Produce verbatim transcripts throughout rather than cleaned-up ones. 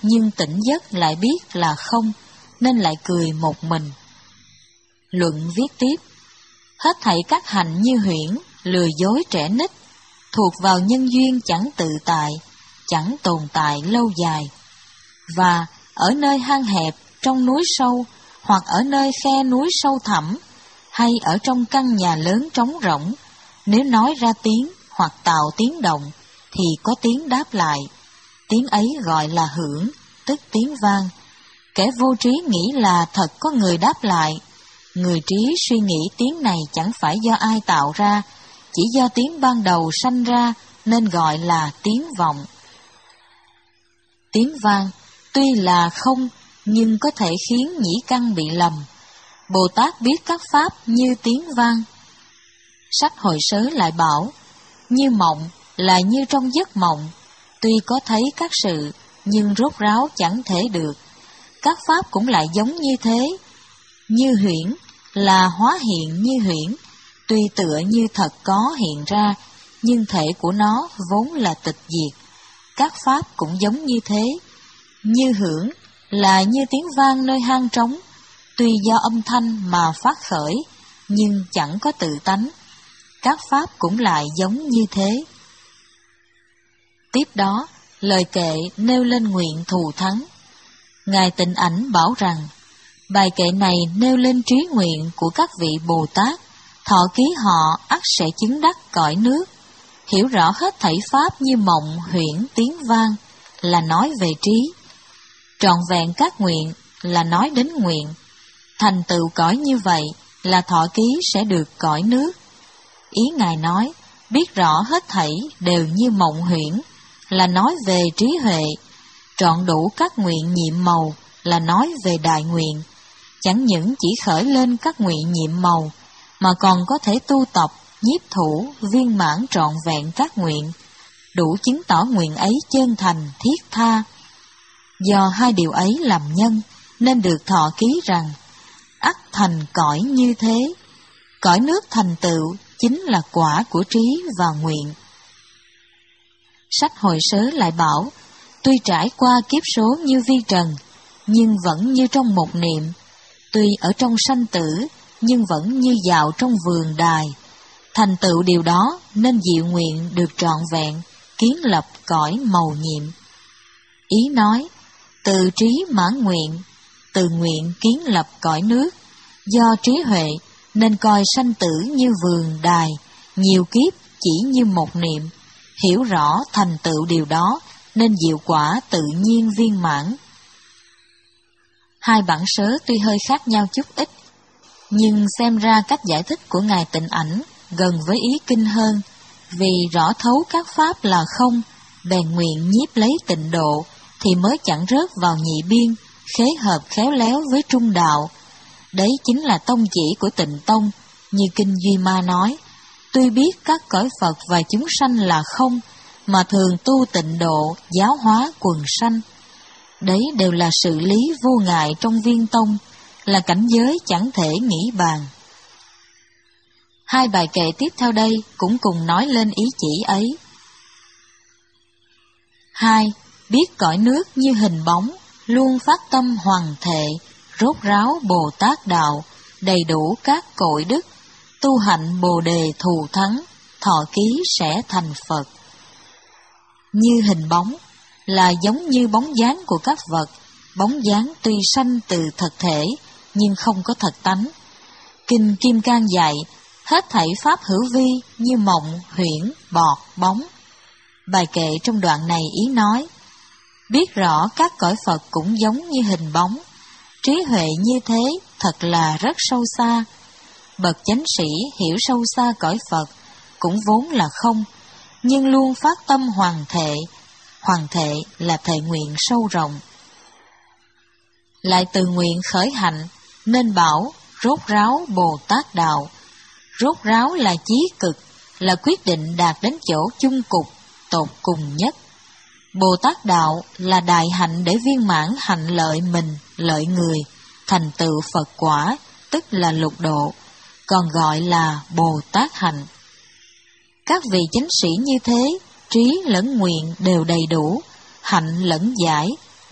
nhưng tỉnh giấc lại biết là không, nên lại cười một mình. Luận viết tiếp: hết thảy các hành như huyễn, lừa dối trẻ nít, thuộc vào nhân duyên chẳng tự tại, chẳng tồn tại lâu dài. Và ở nơi hang hẹp, trong núi sâu, hoặc ở nơi khe núi sâu thẳm, hay ở trong căn nhà lớn trống rỗng, nếu nói ra tiếng hoặc tạo tiếng động, thì có tiếng đáp lại. Tiếng ấy gọi là hưởng, tức tiếng vang. Kẻ vô trí nghĩ là thật có người đáp lại. Người trí suy nghĩ tiếng này chẳng phải do ai tạo ra, chỉ do tiếng ban đầu sanh ra, nên gọi là tiếng vọng. Tiếng vang tuy là không, nhưng có thể khiến nhĩ căn bị lầm. Bồ Tát biết các pháp như tiếng vang. Sách Hồi Sớ lại bảo: như mộng là như trong giấc mộng, tuy có thấy các sự, nhưng rốt ráo chẳng thể được. Các pháp cũng lại giống như thế. Như huyễn là hóa hiện như huyễn, tuy tựa như thật có hiện ra, nhưng thể của nó vốn là tịch diệt. Các pháp cũng giống như thế. Như hưởng là như tiếng vang nơi hang trống, tuy do âm thanh mà phát khởi, nhưng chẳng có tự tánh. Các pháp cũng lại giống như thế. Tiếp đó, lời kệ nêu lên nguyện thù thắng. Ngài Tịnh Ảnh bảo rằng, bài kệ này nêu lên trí nguyện của các vị Bồ Tát, thọ ký họ ắt sẽ chứng đắc cõi nước. Hiểu rõ hết thảy pháp như mộng, huyễn, tiếng vang là nói về trí. Trọn vẹn các nguyện là nói đến nguyện. Thành tựu cõi như vậy là thọ ký sẽ được cõi nước. Ý Ngài nói, biết rõ hết thảy đều như mộng huyễn là nói về trí huệ. Trọn đủ các nguyện nhiệm màu là nói về đại nguyện. Chẳng những chỉ khởi lên các nguyện nhiệm màu, mà còn có thể tu tập, nhiếp thủ, viên mãn trọn vẹn các nguyện, đủ chứng tỏ nguyện ấy chân thành, thiết tha. Do hai điều ấy làm nhân, nên được thọ ký rằng, ắt thành cõi như thế. Cõi nước thành tựu chính là quả của trí và nguyện. Sách Hồi Sớ lại bảo, tuy trải qua kiếp số như vi trần, nhưng vẫn như trong một niệm. Tuy ở trong sanh tử, nhưng vẫn như dạo trong vườn đài. Thành tựu điều đó nên diệu nguyện được trọn vẹn, kiến lập cõi mầu nhiệm. Ý nói, từ trí mãn nguyện, từ nguyện kiến lập cõi nước. Do trí huệ nên coi sanh tử như vườn đài, nhiều kiếp chỉ như một niệm. Hiểu rõ thành tựu điều đó nên diệu quả tự nhiên viên mãn. Hai bản sớ tuy hơi khác nhau chút ít, nhưng xem ra cách giải thích của Ngài Tịnh Ảnh gần với ý kinh hơn, vì rõ thấu các pháp là không, bèn nguyện nhiếp lấy tịnh độ, thì mới chẳng rớt vào nhị biên, khế hợp khéo léo với trung đạo. Đấy chính là tông chỉ của Tịnh Tông, như Kinh Duy Ma nói, tuy biết các cõi Phật và chúng sanh là không, mà thường tu tịnh độ, giáo hóa quần sanh. Đấy đều là sự lý vô ngại trong viên tông, là cảnh giới chẳng thể nghĩ bàn. Hai bài kệ tiếp theo đây cũng cùng nói lên ý chỉ ấy. Hai, biết cõi nước như hình bóng, luôn phát tâm hoàng thệ, rốt ráo Bồ Tát đạo, đầy đủ các cội đức, tu hạnh Bồ đề thù thắng, thọ ký sẽ thành Phật. Như hình bóng là giống như bóng dáng của các vật, bóng dáng tuy sanh từ thật thể, nhưng không có thật tánh. Kinh Kim Cang dạy, hết thảy pháp hữu vi như mộng, huyễn, bọt, bóng. Bài kệ trong đoạn này ý nói, biết rõ các cõi Phật cũng giống như hình bóng. Trí huệ như thế thật là rất sâu xa. Bậc chánh sĩ hiểu sâu xa cõi Phật cũng vốn là không, nhưng luôn phát tâm hoàng thệ. Hoàng thệ là thệ nguyện sâu rộng. Lại từ nguyện khởi hạnh nên bảo rốt ráo Bồ Tát đạo. Rốt ráo là chí cực, là quyết định đạt đến chỗ chung cục, tột cùng nhất. Bồ Tát đạo là đại hạnh để viên mãn hạnh lợi mình, lợi người, thành tựu Phật quả, tức là lục độ, còn gọi là Bồ Tát hạnh. Các vị chánh sĩ như thế, trí lẫn nguyện đều đầy đủ, hạnh lẫn giải,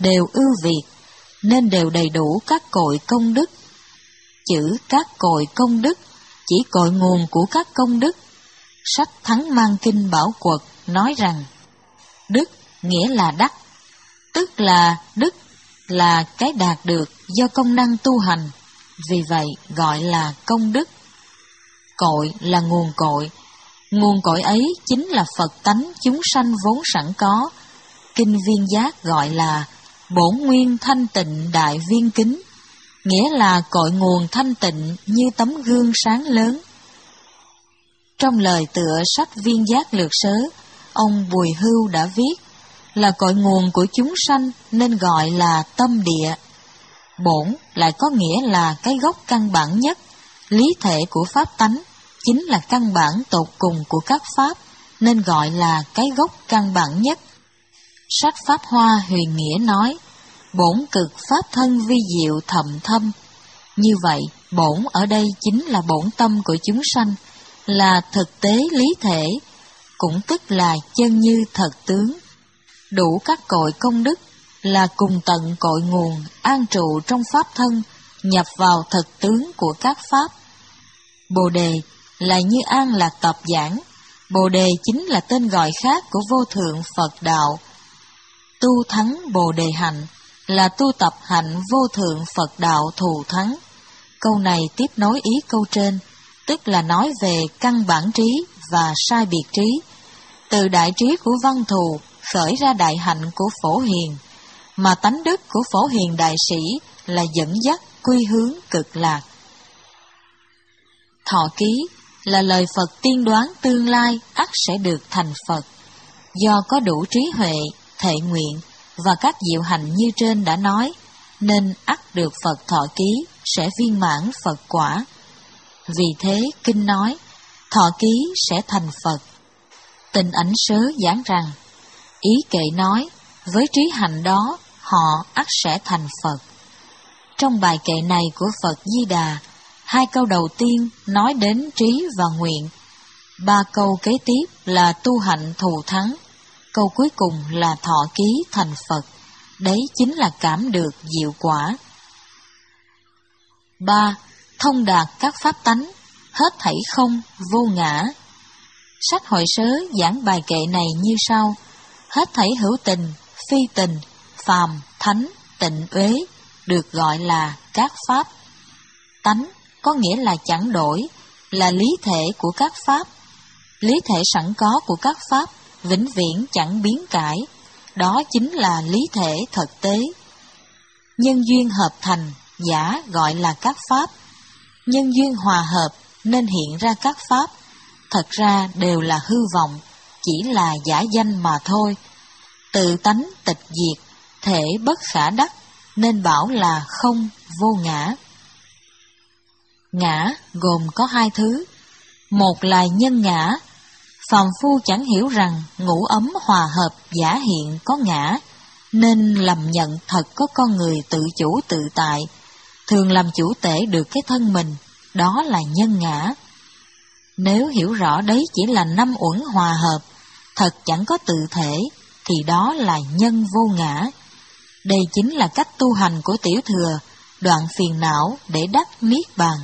đều ưu việt, nên đều đầy đủ các cội công đức. Chữ các cội công đức chỉ cội nguồn của các công đức. Sách Thắng Mang Kinh Bảo Quật nói rằng, đức nghĩa là đắc, tức là đức là cái đạt được do công năng tu hành, vì vậy gọi là công đức. Cội là nguồn cội, nguồn cội ấy chính là Phật tánh chúng sanh vốn sẵn có. Kinh Viên Giác gọi là bổn nguyên thanh tịnh đại viên kính, nghĩa là cội nguồn thanh tịnh như tấm gương sáng lớn. Trong lời tựa sách Viên Giác Lược Sớ, ông Bùi Hưu đã viết là cội nguồn của chúng sanh nên gọi là tâm địa. Bổn lại có nghĩa là cái gốc căn bản nhất, lý thể của pháp tánh, chính là căn bản tột cùng của các pháp, nên gọi là cái gốc căn bản nhất. Sách Pháp Hoa Huyền Nghĩa nói, bổn cực pháp thân vi diệu thậm thâm. Như vậy, bổn ở đây chính là bổn tâm của chúng sanh, là thực tế lý thể, cũng tức là chân như thật tướng. Đủ các cội công đức là cùng tận cội nguồn, an trụ trong pháp thân, nhập vào thực tướng của các pháp. Bồ đề là như An Lạc Tập giảng, Bồ đề chính là tên gọi khác của vô thượng Phật đạo. Tu thắng Bồ đề hạnh là tu tập hạnh vô thượng Phật đạo thù thắng. Câu này tiếp nối ý câu trên, tức là nói về căn bản trí và sai biệt trí. Từ đại trí của văn thù khởi ra đại hạnh của Phổ Hiền, mà tánh đức của Phổ Hiền đại sĩ là dẫn dắt quy hướng cực lạc. Thọ ký là lời Phật tiên đoán tương lai ắt sẽ được thành Phật. Do có đủ trí huệ, thệ nguyện và các diệu hạnh như trên đã nói, nên ắt được Phật thọ ký, sẽ viên mãn Phật quả. Vì thế kinh nói, thọ ký sẽ thành Phật. Tình Ảnh Sớ giảng rằng, ý kệ nói, với trí hạnh đó, họ ắt sẽ thành Phật. Trong bài kệ này của Phật Di Đà, hai câu đầu tiên nói đến trí và nguyện, ba câu kế tiếp là tu hạnh thù thắng, câu cuối cùng là thọ ký thành Phật. Đấy chính là cảm được diệu quả. Ba. Thông đạt các pháp tánh, hết thảy không, vô ngã. Sách Hội Sớ giảng bài kệ này như sau: hết thảy hữu tình, phi tình, phàm, thánh, tịnh uế được gọi là các pháp. Tánh có nghĩa là chẳng đổi, là lý thể của các pháp. Lý thể sẵn có của các pháp, vĩnh viễn chẳng biến cải, đó chính là lý thể thực tế. Nhân duyên hợp thành, giả gọi là các pháp. Nhân duyên hòa hợp nên hiện ra các pháp, thật ra đều là hư vọng, chỉ là giả danh mà thôi. Tự tánh tịch diệt, thể bất khả đắc, nên bảo là không, vô ngã. Ngã gồm có hai thứ. Một là nhân ngã. Phàm phu chẳng hiểu rằng ngũ ấm hòa hợp giả hiện có ngã, nên lầm nhận thật có con người tự chủ tự tại, thường làm chủ tể được cái thân mình, đó là nhân ngã. Nếu hiểu rõ đấy chỉ là năm uẩn hòa hợp, thật chẳng có tự thể, thì đó là nhân vô ngã. Đây chính là cách tu hành của Tiểu Thừa, đoạn phiền não để đắc niết bàn.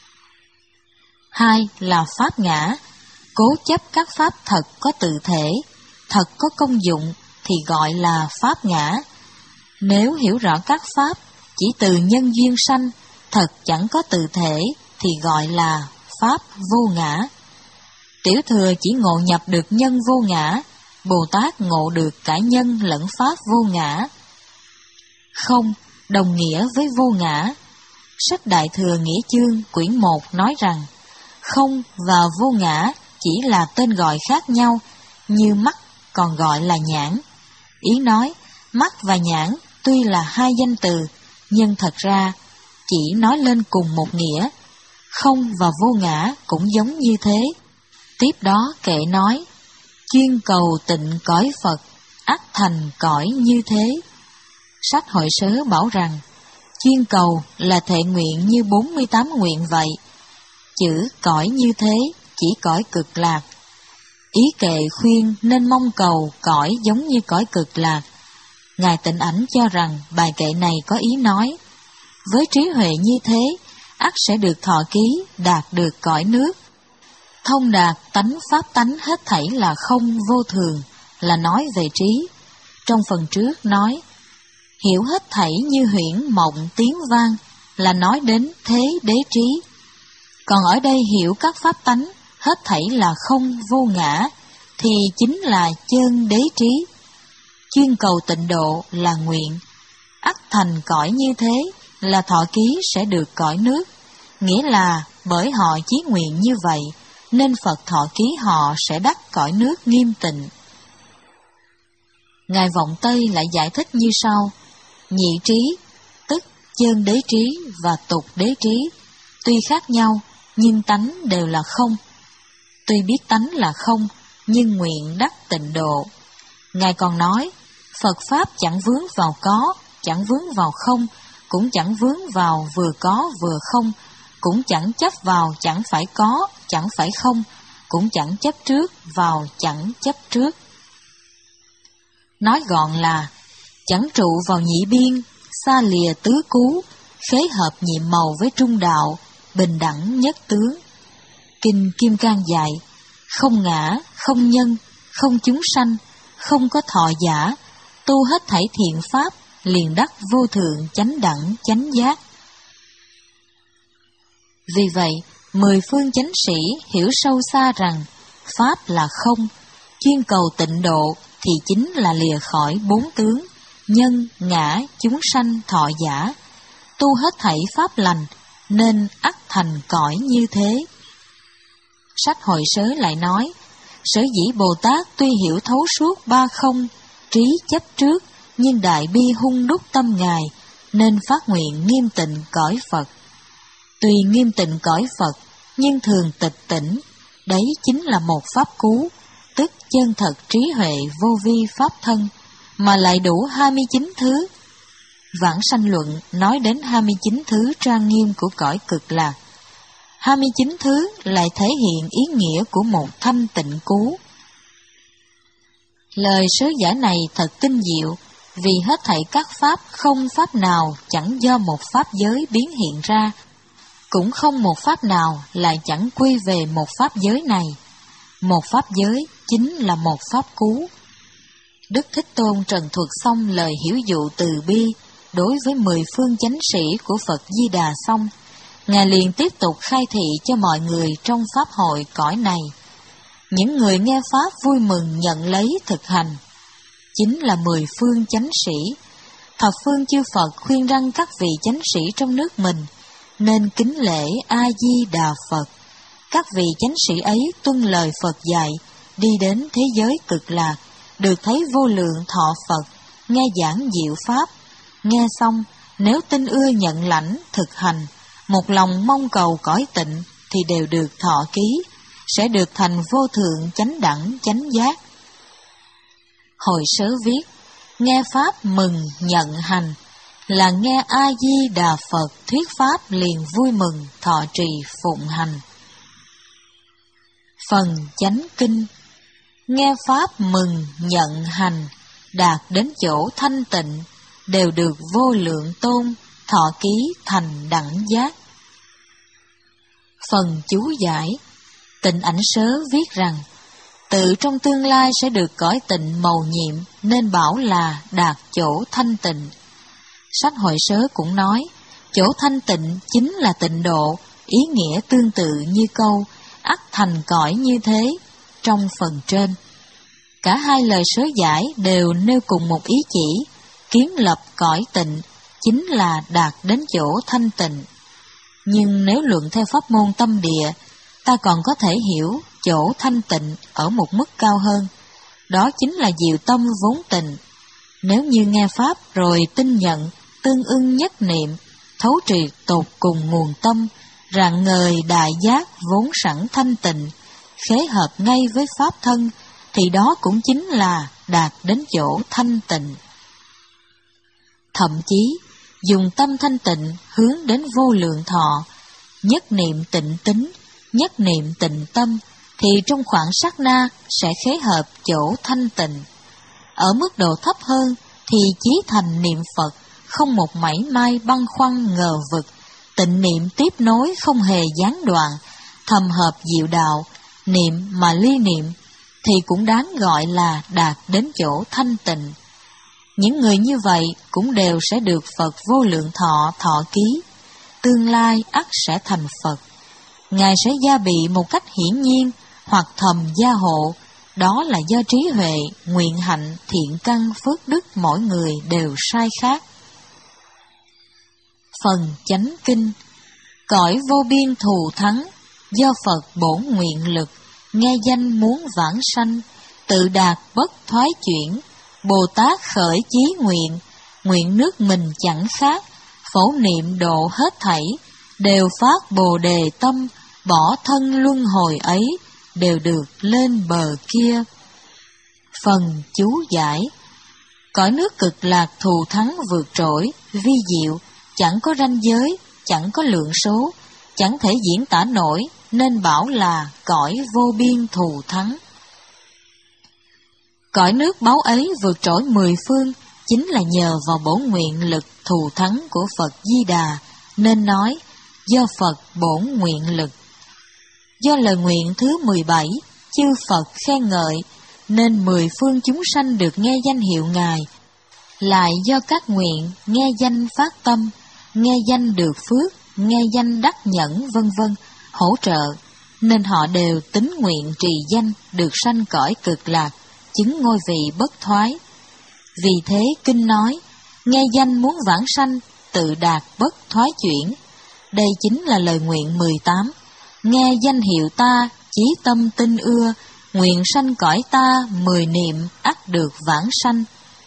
Hai là pháp ngã. Cố chấp các pháp thật có tự thể, thật có công dụng thì gọi là pháp ngã. Nếu hiểu rõ các pháp chỉ từ nhân duyên sanh, thật chẳng có tự thể thì gọi là pháp vô ngã. Tiểu Thừa chỉ ngộ nhập được nhân vô ngã, Bồ Tát ngộ được cả nhân lẫn pháp vô ngã. Không đồng nghĩa với vô ngã. Sách Đại Thừa Nghĩa Chương quyển một nói rằng, không và vô ngã chỉ là tên gọi khác nhau, như mắt còn gọi là nhãn. Ý nói, mắt và nhãn tuy là hai danh từ, nhưng thật ra chỉ nói lên cùng một nghĩa. Không và vô ngã cũng giống như thế. Tiếp đó kệ nói, chuyên cầu tịnh cõi Phật, ắt thành cõi như thế. Sách Hội Sớ bảo rằng, chuyên cầu là thệ nguyện như bốn mươi tám nguyện vậy. Chữ cõi như thế chỉ cõi cực lạc. Ý kệ khuyên nên mong cầu cõi giống như cõi cực lạc. Ngài Tịnh Ảnh cho rằng bài kệ này có ý nói, với trí huệ như thế, ắt sẽ được thọ ký, đạt được cõi nước. Thông đạt tánh pháp tánh hết thảy là không vô thường, là nói về trí. Trong phần trước nói, hiểu hết thảy như huyễn mộng tiếng vang, là nói đến thế đế trí. Còn ở đây hiểu các pháp tánh, hết thảy là không vô ngã, thì chính là chân đế trí. Chuyên cầu tịnh độ là nguyện, ắt thành cõi như thế, là thọ ký sẽ được cõi nước. Nghĩa là bởi họ chí nguyện như vậy, nên Phật thọ ký họ sẽ đắc cõi nước nghiêm tịnh. Ngài Vọng Tây lại giải thích như sau: nhị trí, tức chân đế trí và tục đế trí, tuy khác nhau, nhưng tánh đều là không. Tuy biết tánh là không, nhưng nguyện đắc tịnh độ. Ngài còn nói, Phật Pháp chẳng vướng vào có, chẳng vướng vào không, cũng chẳng vướng vào vừa có vừa không, cũng chẳng chấp vào chẳng phải có, chẳng phải không, cũng chẳng chấp trước vào chẳng chấp trước. Nói gọn là, chẳng trụ vào nhị biên, xa lìa tứ cú, khế hợp nhiệm màu với trung đạo, bình đẳng nhất tướng. Kinh Kim Cang dạy, không ngã, không nhân, không chúng sanh, không có thọ giả, tu hết thảy thiện pháp, liền đắc vô thượng chánh đẳng chánh giác. Vì vậy, mười phương chánh sĩ hiểu sâu xa rằng, Pháp là không, chuyên cầu tịnh độ thì chính là lìa khỏi bốn tướng, nhân, ngã, chúng sanh, thọ giả, tu hết thảy pháp lành, nên ắt thành cõi như thế. Sách Hội Sớ lại nói, sở dĩ Bồ Tát tuy hiểu thấu suốt ba không, trí chấp trước, nhưng đại bi hung đúc tâm Ngài, nên phát nguyện nghiêm tịnh cõi Phật. Tuy nghiêm tịnh cõi Phật, nhưng thường tịch tỉnh, đấy chính là một pháp cú, tức chân thật trí huệ vô vi pháp thân, mà lại đủ hai mươi chín thứ. Vãng Sanh Luận nói đến hai mươi chín thứ trang nghiêm của cõi Cực Lạc. hai mươi chín thứ lại thể hiện ý nghĩa của một thanh tịnh cú. Lời sớ giả này thật tinh diệu, vì hết thảy các pháp không pháp nào chẳng do một pháp giới biến hiện ra, cũng không một pháp nào lại chẳng quy về một pháp giới này. Một pháp giới chính là một pháp cú. Đức Thích Tôn trần thuật xong lời hiểu dụ từ bi đối với mười phương chánh sĩ của Phật Di Đà xong, Ngài liền tiếp tục khai thị cho mọi người trong pháp hội cõi này. Những người nghe pháp vui mừng nhận lấy thực hành, chính là mười phương chánh sĩ. Thập phương chư Phật khuyên răn các vị chánh sĩ trong nước mình nên kính lễ A Di Đà Phật. Các vị chánh sĩ ấy tuân lời Phật dạy, đi đến thế giới Cực Lạc, được thấy vô lượng thọ Phật, nghe giảng diệu pháp. Nghe xong, nếu tin ưa nhận lãnh thực hành, một lòng mong cầu cõi tịnh, thì đều được thọ ký, sẽ được thành vô thượng chánh đẳng chánh giác. Hội Sớ viết, nghe pháp mừng nhận hành, là nghe A Di Đà Phật thuyết pháp liền vui mừng thọ trì phụng hành. Phần chánh kinh, nghe pháp mừng nhận hành, đạt đến chỗ thanh tịnh, đều được vô lượng tôn, thọ ký thành đẳng giác. Phần chú giải, Tịnh Ảnh Sớ viết rằng, tự trong tương lai sẽ được cõi tịnh mầu nhiệm, nên bảo là đạt chỗ thanh tịnh. Sách Hội Sớ cũng nói, chỗ thanh tịnh chính là tịnh độ, ý nghĩa tương tự như câu, ắt thành cõi như thế, trong phần trên. Cả hai lời sớ giải đều nêu cùng một ý chỉ, kiến lập cõi tịnh, chính là đạt đến chỗ thanh tịnh. Nhưng nếu luận theo pháp môn tâm địa, ta còn có thể hiểu chỗ thanh tịnh ở một mức cao hơn, đó chính là diệu tâm vốn tịnh. Nếu như nghe pháp rồi tin nhận, tương ưng nhất niệm, thấu triệt tột cùng nguồn tâm, rạng ngời đại giác vốn sẵn thanh tịnh, khế hợp ngay với pháp thân, thì đó cũng chính là đạt đến chỗ thanh tịnh. Thậm chí, dùng tâm thanh tịnh hướng đến vô lượng thọ, nhất niệm tịnh tính, nhất niệm tịnh tâm, thì trong khoảng sát na sẽ khế hợp chỗ thanh tịnh. Ở mức độ thấp hơn, thì chí thành niệm Phật, không một mảy may băn khoăn ngờ vực, tịnh niệm tiếp nối không hề gián đoạn, thầm hợp diệu đạo, niệm mà ly niệm, thì cũng đáng gọi là đạt đến chỗ thanh tịnh. Những người như vậy cũng đều sẽ được Phật vô lượng thọ thọ ký, tương lai ắt sẽ thành Phật. Ngài sẽ gia bị một cách hiển nhiên hoặc thầm gia hộ, đó là do trí huệ, nguyện hạnh, thiện căn, phước đức mỗi người đều sai khác. Phần chánh kinh. Cõi vô biên thù thắng, do Phật bổn nguyện lực, nghe danh muốn vãng sanh, tự đạt bất thoái chuyển. Bồ Tát khởi chí nguyện, nguyện nước mình chẳng khác, phổ niệm độ hết thảy, đều phát bồ đề tâm, bỏ thân luân hồi ấy, đều được lên bờ kia. Phần chú giải. Cõi nước cực lạc thù thắng vượt trội, vi diệu, chẳng có ranh giới, chẳng có lượng số, chẳng thể diễn tả nổi, nên bảo là cõi vô biên thù thắng. Cõi nước báu ấy vượt trội mười phương, chính là nhờ vào bổn nguyện lực thù thắng của Phật Di Đà, nên nói do Phật bổn nguyện lực. Do lời nguyện thứ mười bảy, chư Phật khen ngợi, nên mười phương chúng sanh được nghe danh hiệu Ngài. Lại do các nguyện nghe danh phát tâm, nghe danh được phước, nghe danh đắc nhẫn vân vân hỗ trợ, nên họ đều tín nguyện trì danh được sanh cõi cực lạc, chứng ngôi vị bất thoái. Vì thế kinh nói, nghe danh muốn vãng sanh, tự đạt bất thoái chuyển. Đây chính là lời nguyện mười tám. Nghe danh hiệu ta, chí tâm tin ưa, nguyện sanh cõi ta, mười niệm ắt được vãng sanh.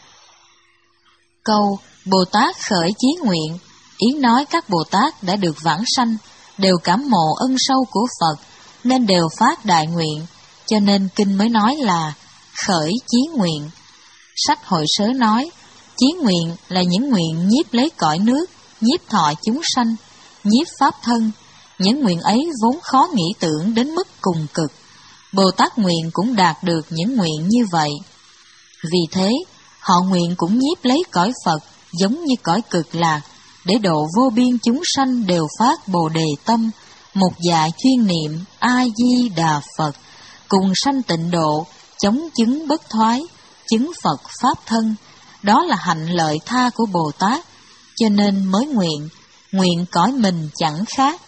Câu Bồ Tát khởi chí nguyện, ý nói các Bồ Tát đã được vãng sanh, đều cảm mộ ân sâu của Phật, nên đều phát đại nguyện, cho nên kinh mới nói là khởi chí nguyện. Sách Hội Sớ nói, chí nguyện là những nguyện nhiếp lấy cõi nước, nhiếp thọ chúng sanh, nhiếp pháp thân. Những nguyện ấy vốn khó nghĩ tưởng đến mức cùng cực. Bồ Tát nguyện cũng đạt được những nguyện như vậy. Vì thế, họ nguyện cũng nhiếp lấy cõi Phật giống như cõi cực lạc, để độ vô biên chúng sanh đều phát bồ đề tâm, một dạ chuyên niệm A-di-đà Phật, cùng sanh tịnh độ, chống chứng bất thoái, chứng Phật pháp thân. Đó là hạnh lợi tha của Bồ Tát, cho nên mới nguyện, nguyện cõi mình chẳng khác.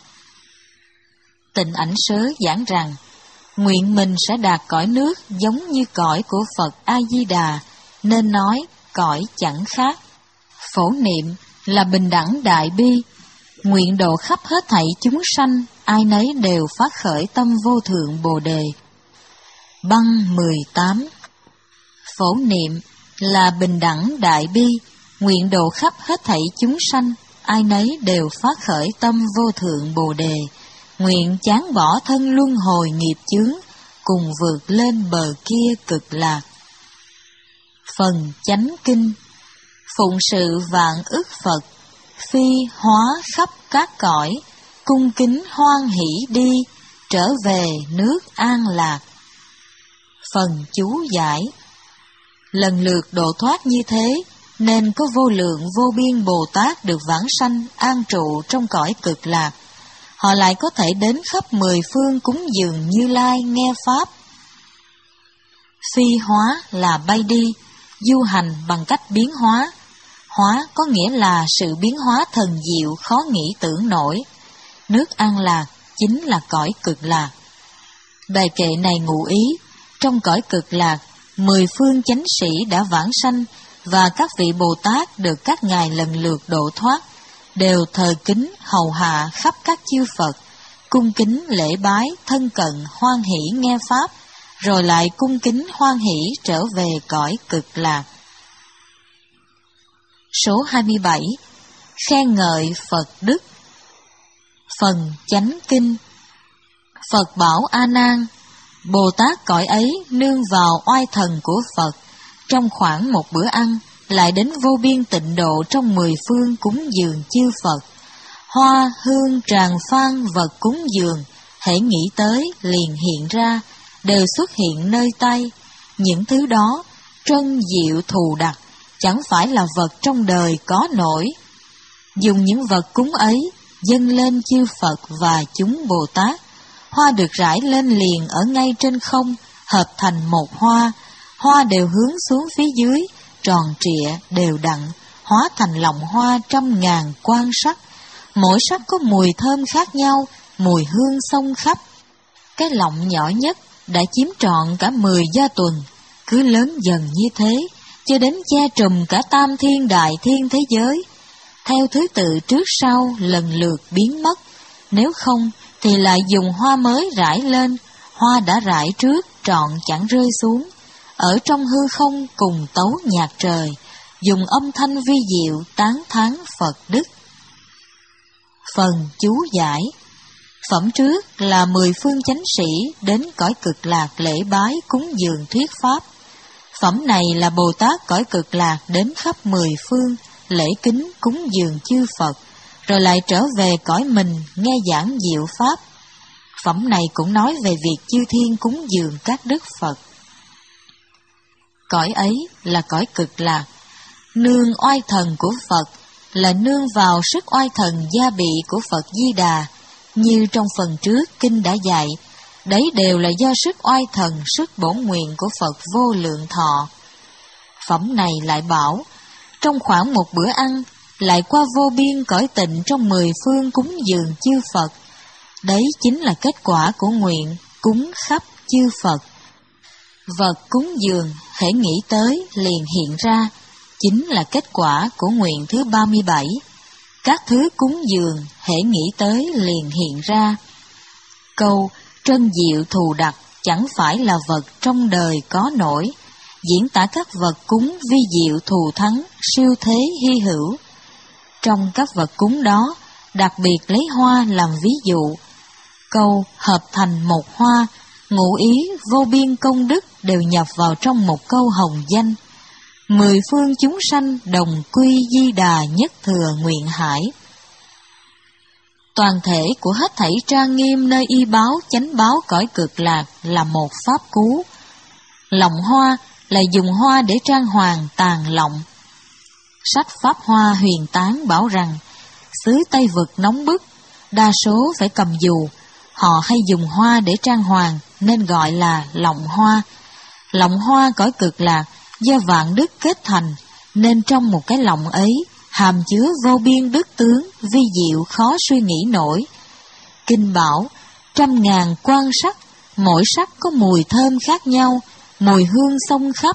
Tịnh Ảnh Sớ giảng rằng, nguyện mình sẽ đạt cõi nước giống như cõi của Phật A-di-đà, nên nói cõi chẳng khác. Phổ niệm là bình đẳng đại bi, nguyện độ khắp hết thảy chúng sanh, ai nấy đều phát khởi tâm vô thượng bồ đề. Băng mười tám. Phổ niệm là bình đẳng đại bi, nguyện độ khắp hết thảy chúng sanh, ai nấy đều phát khởi tâm vô thượng bồ đề, nguyện chán bỏ thân luân hồi nghiệp chướng, cùng vượt lên bờ kia cực lạc. Phần chánh kinh. Phụng sự vạn ức Phật, phi hóa khắp các cõi, cung kính hoan hỷ đi, trở về nước an lạc. Phần chú giải. Lần lượt độ thoát như thế, nên có vô lượng vô biên Bồ Tát được vãng sanh an trụ trong cõi cực lạc. Họ lại có thể đến khắp mười phương cúng dường Như Lai nghe Pháp. Phi hóa là bay đi, du hành bằng cách biến hóa. Hóa có nghĩa là sự biến hóa thần diệu khó nghĩ tưởng nổi. Nước an lạc chính là cõi cực lạc. Bài kệ này ngụ ý, trong cõi cực lạc, mười phương chánh sĩ đã vãng sanh và các vị Bồ Tát được các ngài lần lượt độ thoát, đều thờ kính hầu hạ khắp các chư Phật, cung kính lễ bái, thân cận, hoan hỷ nghe Pháp, rồi lại cung kính hoan hỷ trở về cõi cực lạc. Số hai mươi bảy. Khen ngợi Phật Đức. Phần chánh kinh. Phật bảo A Nan, Bồ Tát cõi ấy nương vào oai thần của Phật, trong khoảng một bữa ăn, lại đến vô biên tịnh độ trong mười phương cúng dường chư Phật. Hoa, hương, tràng phan, vật cúng dường, hễ nghĩ tới liền hiện ra, đều xuất hiện nơi tay. Những thứ đó, trân diệu thù đặc, chẳng phải là vật trong đời có nổi. Dùng những vật cúng ấy dâng lên chư Phật và chúng Bồ Tát. Hoa được rải lên liền ở ngay trên không, hợp thành một hoa. Hoa đều hướng xuống phía dưới, tròn trịa, đều đặn, hóa thành lọng hoa trăm ngàn quan sắc. Mỗi sắc có mùi thơm khác nhau, mùi hương xông khắp. Cái lọng nhỏ nhất đã chiếm trọn cả mười gia tuần, cứ lớn dần như thế, cho đến che trùm cả tam thiên đại thiên thế giới. Theo thứ tự trước sau lần lượt biến mất, nếu không thì lại dùng hoa mới rải lên, hoa đã rải trước trọn chẳng rơi xuống. Ở trong hư không cùng tấu nhạc trời, dùng âm thanh vi diệu tán thán Phật đức. Phần chú giải. Phẩm trước là mười phương chánh sĩ đến cõi cực lạc lễ bái cúng dường thuyết pháp. Phẩm này là Bồ Tát cõi cực lạc đến khắp mười phương, lễ kính cúng dường chư Phật, rồi lại trở về cõi mình nghe giảng diệu pháp. Phẩm này cũng nói về việc chư thiên cúng dường các đức Phật. Cõi ấy là cõi cực lạc, nương oai thần của Phật, là nương vào sức oai thần gia bị của Phật Di Đà. Như trong phần trước kinh đã dạy, đấy đều là do sức oai thần, sức bổn nguyện của Phật vô lượng thọ. Phẩm này lại bảo, trong khoảng một bữa ăn, lại qua vô biên cõi tịnh trong mười phương cúng dường chư Phật. Đấy chính là kết quả của nguyện cúng khắp chư Phật. Vật cúng dường hễ nghĩ tới liền hiện ra, chính là kết quả của nguyện thứ ba mươi bảy. Các thứ cúng dường hễ nghĩ tới liền hiện ra. Câu trân diệu thù đặc chẳng phải là vật trong đời có nổi, diễn tả các vật cúng vi diệu thù thắng, siêu thế hy hữu. Trong các vật cúng đó, đặc biệt lấy hoa làm ví dụ. Câu hợp thành một hoa, ngụ ý vô biên công đức đều nhập vào trong một câu hồng danh. Mười phương chúng sanh đồng quy Di Đà nhất thừa nguyện hải. Toàn thể của hết thảy trang nghiêm nơi y báo chánh báo cõi cực lạc là một pháp cú. Lọng hoa là dùng hoa để trang hoàng tàn lọng. Sách Pháp Hoa Huyền Tán bảo rằng, xứ Tây Vực nóng bức, đa số phải cầm dù, họ hay dùng hoa để trang hoàng nên gọi là lọng hoa. Lọng hoa cõi cực lạc do vạn đức kết thành, nên trong một cái lọng ấy hàm chứa vô biên đức tướng vi diệu khó suy nghĩ nổi. Kinh bảo, trăm ngàn quan sắc, mỗi sắc có mùi thơm khác nhau, mùi hương xông khắp.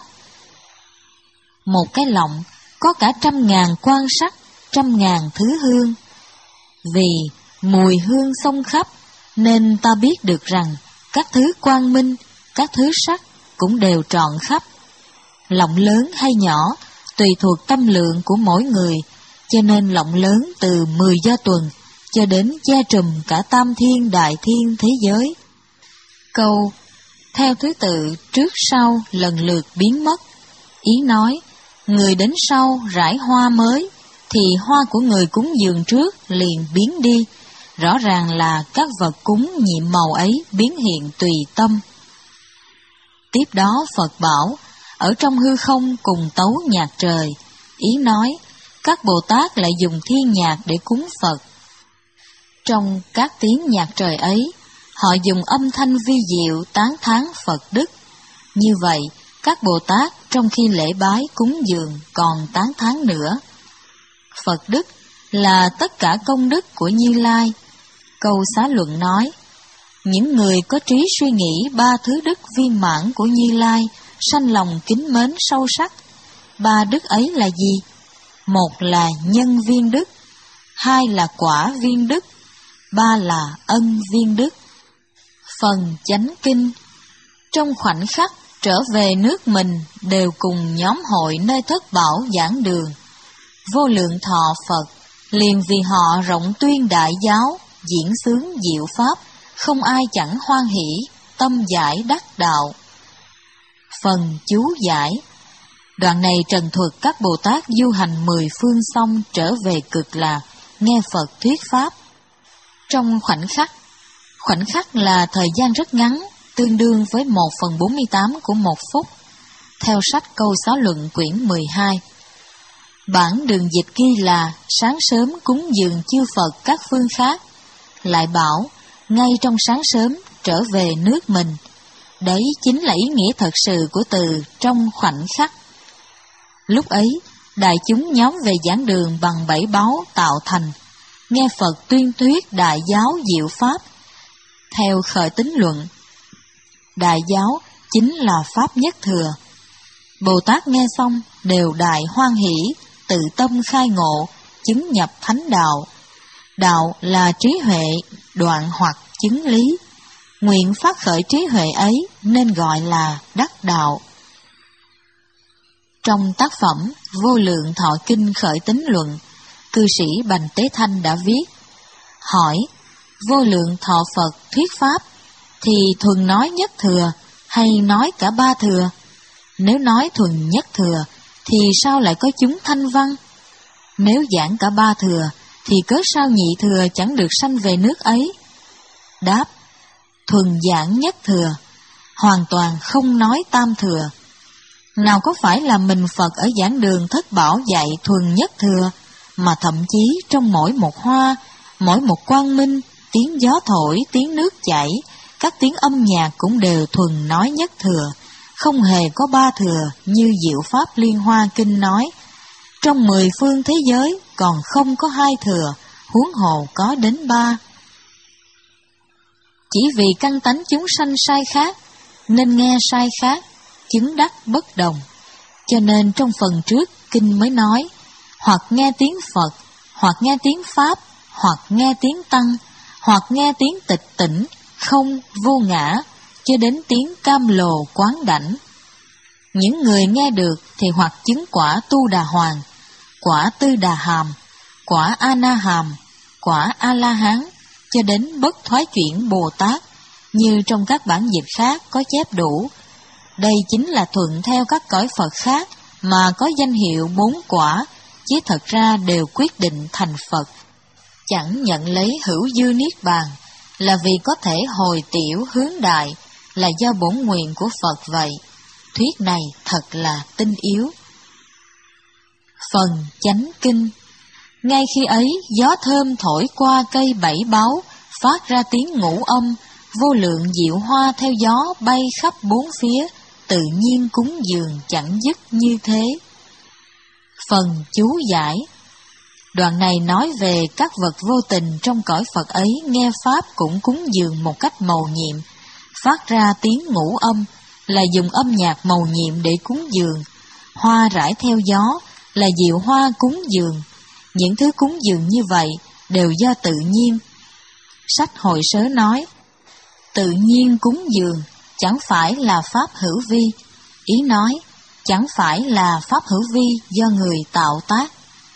Một cái lọng có cả trăm ngàn quan sắc, trăm ngàn thứ hương. Vì mùi hương xông khắp nên ta biết được rằng các thứ quang minh, các thứ sắc cũng đều trọn khắp. Lọng lớn hay nhỏ tùy thuộc tâm lượng của mỗi người, cho nên lọng lớn từ mười gia tuần cho đến che trùm cả tam thiên đại thiên thế giới. Câu theo thứ tự trước sau lần lượt biến mất, ý nói người đến sau rải hoa mới thì hoa của người cúng dường trước liền biến đi. Rõ ràng là các vật cúng nhiệm màu ấy biến hiện tùy tâm. Tiếp đó Phật bảo, ở trong hư không cùng tấu nhạc trời, ý nói các Bồ Tát lại dùng thiên nhạc để cúng Phật. Trong các tiếng nhạc trời ấy, họ dùng âm thanh vi diệu tán thán Phật đức. Như vậy, các Bồ Tát trong khi lễ bái cúng dường còn tán thán nữa. Phật đức là tất cả công đức của Như Lai. Câu Xá Luận nói, những người có trí suy nghĩ ba thứ đức viên mãn của Như Lai, sanh lòng kính mến sâu sắc. Ba đức ấy là gì? Một là nhân viên đức, hai là quả viên đức, ba là ân viên đức. Phần chánh kinh. Trong khoảnh khắc trở về nước mình đều cùng nhóm hội nơi thất bảo giảng đường. Vô lượng thọ Phật liền vì họ rộng tuyên đại giáo, diễn xướng diệu pháp, không ai chẳng hoan hỷ, tâm giải đắc đạo. Phần chú giải. Đoạn này trần thuật các Bồ Tát du hành mười phương xong trở về cực lạc, nghe Phật thuyết pháp. Trong khoảnh khắc, khoảnh khắc là thời gian rất ngắn, tương đương với một phần bốn mươi tám của một phút, theo sách Câu Xá Luận quyển mười hai. Bản đường dịch ghi là sáng sớm cúng dường chư Phật các phương khác, lại bảo ngay trong sáng sớm trở về nước mình. Đấy chính là ý nghĩa thật sự của từ trong khoảnh khắc. Lúc ấy, đại chúng nhóm về giảng đường bằng bảy báu tạo thành, nghe Phật tuyên thuyết đại giáo diệu pháp. Theo khởi tín luận, đại giáo chính là pháp nhất thừa. Bồ Tát nghe xong đều đại hoan hỷ, tự tâm khai ngộ, chứng nhập thánh đạo. Đạo là trí huệ đoạn hoặc chứng lý. Nguyện phát khởi trí huệ ấy nên gọi là đắc đạo. Trong tác phẩm Vô Lượng Thọ Kinh khởi tín luận, cư sĩ Bành Tế Thanh đã viết: hỏi, vô lượng thọ Phật thuyết pháp thì thuần nói nhất thừa hay nói cả ba thừa? Nếu nói thuần nhất thừa thì sao lại có chúng thanh văn? Nếu giảng cả ba thừa thì cớ sao nhị thừa chẳng được sanh về nước ấy? Đáp: thuần giảng nhất thừa, hoàn toàn không nói tam thừa. Nào có phải là mình Phật ở giảng đường thất bảo dạy thuần nhất thừa, mà thậm chí trong mỗi một hoa, mỗi một quang minh, tiếng gió thổi, tiếng nước chảy, các tiếng âm nhạc cũng đều thuần nói nhất thừa, không hề có ba thừa như Diệu Pháp Liên Hoa Kinh nói. Trong mười phương thế giới còn không có hai thừa, huống hồ có đến ba. Chỉ vì căn tánh chúng sanh sai khác, nên nghe sai khác, chứng đắc bất đồng. Cho nên trong phần trước Kinh mới nói, hoặc nghe tiếng Phật, hoặc nghe tiếng Pháp, hoặc nghe tiếng Tăng, hoặc nghe tiếng tịch tỉnh, không vô ngã, cho đến tiếng cam lồ quán đảnh. Những người nghe được thì hoặc chứng quả Tu Đà Hoàng, quả Tư Đà Hàm, quả A Na Hàm, quả A La Hán, cho đến bất thoái chuyển Bồ Tát, như trong các bản dịch khác có chép đủ. Đây chính là thuận theo các cõi Phật khác mà có danh hiệu bốn quả, chứ thật ra đều quyết định thành Phật. Chẳng nhận lấy hữu dư niết bàn, là vì có thể hồi tiểu hướng đại, là do bổn nguyện của Phật vậy. Thuyết này thật là tinh yếu. Phần chánh kinh. Ngay khi ấy, gió thơm thổi qua cây bảy báu, phát ra tiếng ngũ âm, vô lượng diệu hoa theo gió bay khắp bốn phía, tự nhiên cúng dường chẳng dứt như thế. Phần chú giải. Đoạn này nói về các vật vô tình trong cõi Phật ấy nghe Pháp cũng cúng dường một cách mầu nhiệm, phát ra tiếng ngũ âm, là dùng âm nhạc mầu nhiệm để cúng dường, hoa rải theo gió, là diệu hoa cúng dường. Những thứ cúng dường như vậy đều do tự nhiên. Sách Hội Sớ nói, tự nhiên cúng dường chẳng phải là pháp hữu vi. Ý nói, chẳng phải là pháp hữu vi do người tạo tác.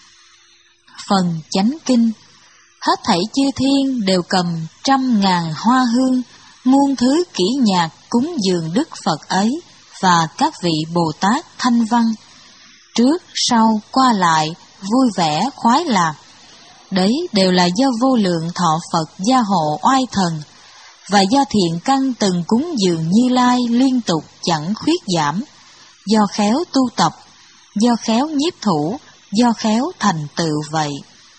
Phần chánh kinh. Hết thảy chư thiên đều cầm trăm ngàn hoa hương, muôn thứ kỹ nhạc cúng dường Đức Phật ấy và các vị Bồ Tát thanh văn, trước sau qua lại vui vẻ khoái lạc. Đấy đều là do vô lượng thọ Phật gia hộ oai thần, và do thiện căn từng cúng dường Như Lai liên tục chẳng khuyết giảm, do khéo tu tập, do khéo nhiếp thủ, do khéo thành tựu vậy.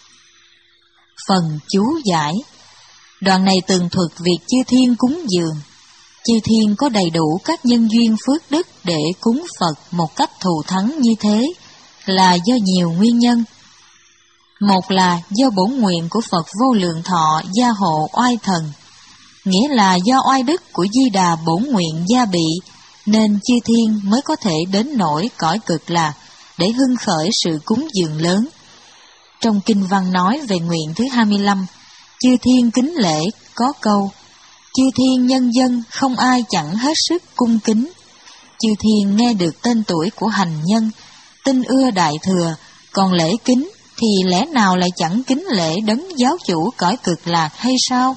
Phần chú giải. Đoạn này tường thuật việc chư thiên cúng dường. Chư thiên có đầy đủ các nhân duyên phước đức để cúng Phật một cách thù thắng như thế là do nhiều nguyên nhân. Một là do bổn nguyện của Phật vô lượng thọ gia hộ oai thần, nghĩa là do oai đức của Di Đà bổn nguyện gia bị, nên chư thiên mới có thể đến nỗi cõi cực lạc để hưng khởi sự cúng dường lớn. Trong kinh văn nói về nguyện thứ hai mươi lăm, chư thiên kính lễ có câu: chư thiên nhân dân không ai chẳng hết sức cung kính. Chư thiên nghe được tên tuổi của hành nhân, tin ưa đại thừa, còn lễ kính thì lẽ nào lại chẳng kính lễ đấng giáo chủ cõi cực lạc hay sao?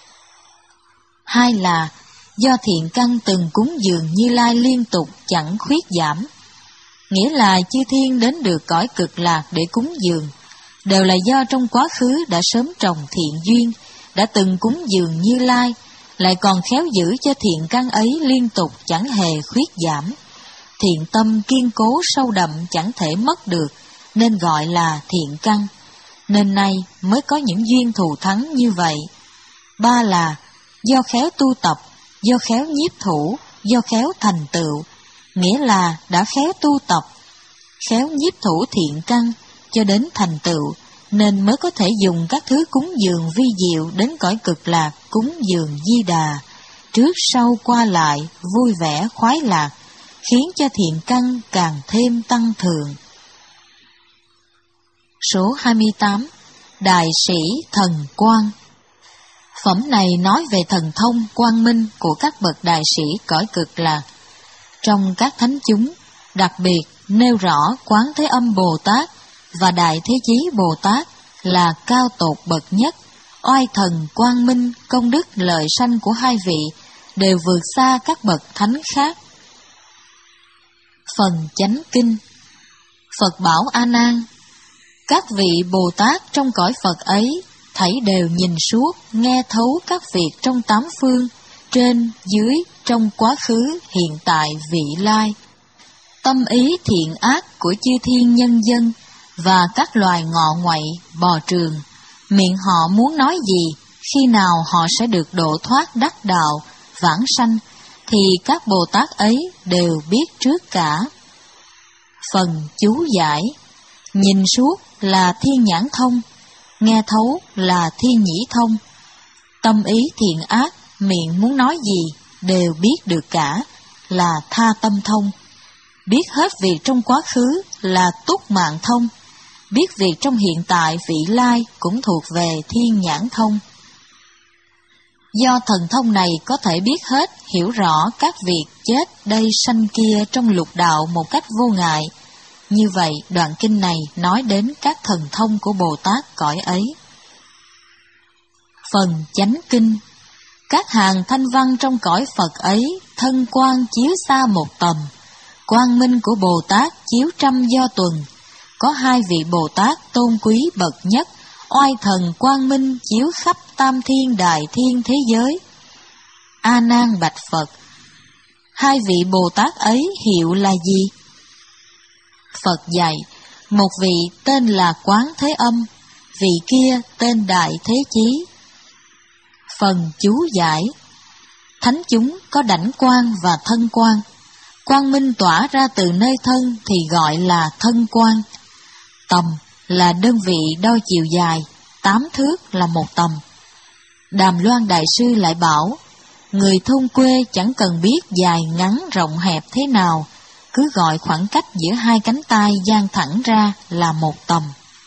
Hai là do thiện căn từng cúng dường Như Lai liên tục chẳng khuyết giảm, nghĩa là chư thiên đến được cõi cực lạc để cúng dường đều là do trong quá khứ đã sớm trồng thiện duyên, đã từng cúng dường Như Lai, lại còn khéo giữ cho thiện căn ấy liên tục chẳng hề khuyết giảm. Thiện tâm kiên cố sâu đậm chẳng thể mất được, nên gọi là thiện căn, nên nay mới có những duyên thù thắng như vậy. Ba là do khéo tu tập, do khéo nhiếp thủ, do khéo thành tựu, nghĩa là đã khéo tu tập, khéo nhiếp thủ thiện căn cho đến thành tựu, nên mới có thể dùng các thứ cúng dường vi diệu đến cõi cực lạc cúng dường Di Đà, trước sau qua lại vui vẻ khoái lạc, khiến cho thiện căn càng thêm tăng thường. Số hai mươi tám. Đại sĩ thần quang. Phẩm này nói về thần thông quang minh của các bậc đại sĩ cõi cực lạc. Trong các thánh chúng, đặc biệt nêu rõ Quán Thế Âm Bồ Tát và Đại Thế Chí Bồ Tát là cao tột bậc nhất. Oai thần quang minh, công đức lợi sanh của hai vị đều vượt xa các bậc thánh khác. Phần chánh kinh. Phật bảo A Nan: các vị Bồ Tát trong cõi Phật ấy thảy đều nhìn suốt, nghe thấu các việc trong tám phương, trên, dưới, trong quá khứ, hiện tại, vị lai. Tâm ý thiện ác của chư thiên nhân dân và các loài ngọ ngoại, bò trường, miệng họ muốn nói gì, khi nào họ sẽ được độ thoát đắc đạo, vãng sanh, thì các Bồ Tát ấy đều biết trước cả. Phần chú giải. Nhìn suốt là thiên nhãn thông, nghe thấu là thiên nhĩ thông. Tâm ý thiện ác, miệng muốn nói gì, đều biết được cả, là tha tâm thông. Biết hết việc trong quá khứ là túc mạng thông. Biết việc trong hiện tại vị lai cũng thuộc về thiên nhãn thông. Do thần thông này có thể biết hết, hiểu rõ các việc chết đây sanh kia trong lục đạo một cách vô ngại. Như vậy, đoạn kinh này nói đến các thần thông của Bồ Tát cõi ấy. Phần chánh kinh. Các hàng thanh văn trong cõi Phật ấy, thân quang chiếu xa một tầm, quang minh của Bồ Tát chiếu trăm do tuần. Có hai vị Bồ Tát tôn quý bậc nhất, oai thần quang minh chiếu khắp tam thiên đại thiên thế giới. A Nan bạch Phật: hai vị Bồ Tát ấy hiệu là gì? Phật dạy: một vị tên là Quán Thế Âm, vị kia tên Đại Thế Chí. Phần chú giải. Thánh chúng có đảnh quang và thân quang. Quang minh tỏa ra từ nơi thân thì gọi là thân quang. Tầm là đơn vị đo chiều dài, tám thước là một tầm. Đàm Loan Đại Sư lại bảo, người thôn quê chẳng cần biết dài ngắn rộng hẹp thế nào, cứ gọi khoảng cách giữa hai cánh tay dang thẳng ra là một tầm.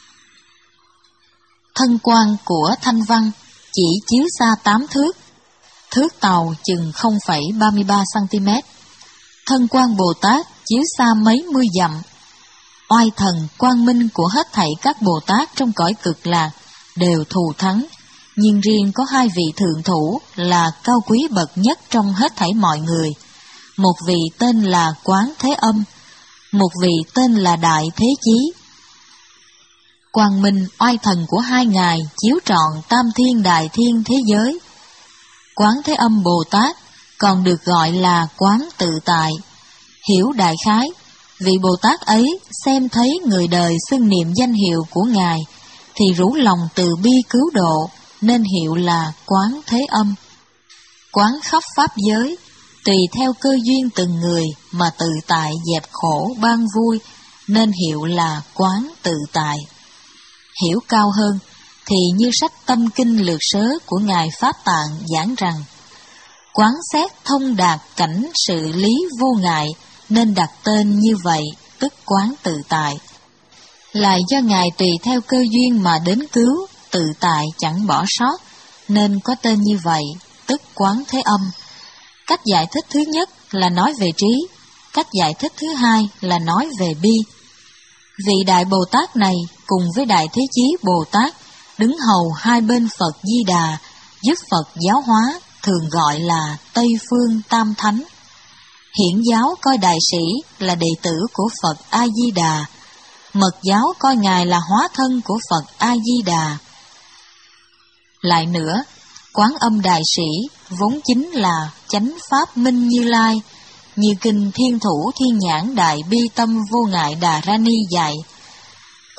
Thân quang của thanh văn chỉ chiếu xa tám thước, thước tàu chừng không phẩy ba mươi ba xăng-ti-mét. Thân quang Bồ Tát chiếu xa mấy mươi dặm. Oai thần quang minh của hết thảy các Bồ Tát trong cõi cực lạc đều thù thắng, nhưng riêng có hai vị thượng thủ là cao quý bậc nhất trong hết thảy mọi người. Một vị tên là Quán Thế Âm, một vị tên là Đại Thế Chí. Quang minh oai thần của hai ngài chiếu trọn tam thiên đại thiên thế giới. Quán Thế Âm Bồ Tát còn được gọi là Quán Tự Tại. Hiểu đại khái, vị Bồ Tát ấy xem thấy người đời xưng niệm danh hiệu của ngài thì rủ lòng từ bi cứu độ, nên hiệu là Quán Thế Âm. Quán khắp pháp giới, tùy theo cơ duyên từng người mà tự tại dẹp khổ ban vui, nên hiệu là Quán Tự Tại. Hiểu cao hơn thì như sách Tâm Kinh Lược Sớ của ngài Pháp Tạng giảng rằng, quán xét thông đạt cảnh sự lý vô ngại nên đặt tên như vậy, tức Quán Tự Tại. Lại do ngài tùy theo cơ duyên mà đến cứu, tự tại chẳng bỏ sót, nên có tên như vậy, tức Quán Thế Âm. Cách giải thích thứ nhất là nói về trí, cách giải thích thứ hai là nói về bi. Vị Đại Bồ Tát này cùng với Đại Thế Chí Bồ Tát đứng hầu hai bên Phật Di Đà, giúp Phật giáo hóa, thường gọi là Tây Phương Tam Thánh. Hiển giáo coi đại sĩ là đệ tử của Phật A Di Đà, mật giáo coi ngài là hóa thân của Phật A Di Đà. Lại nữa, Quán Âm đại sĩ vốn chính là chánh pháp minh Như Lai, như kinh Thiên Thủ Thiên Nhãn Đại Bi Tâm Vô Ngại Đà Ra Ni dạy.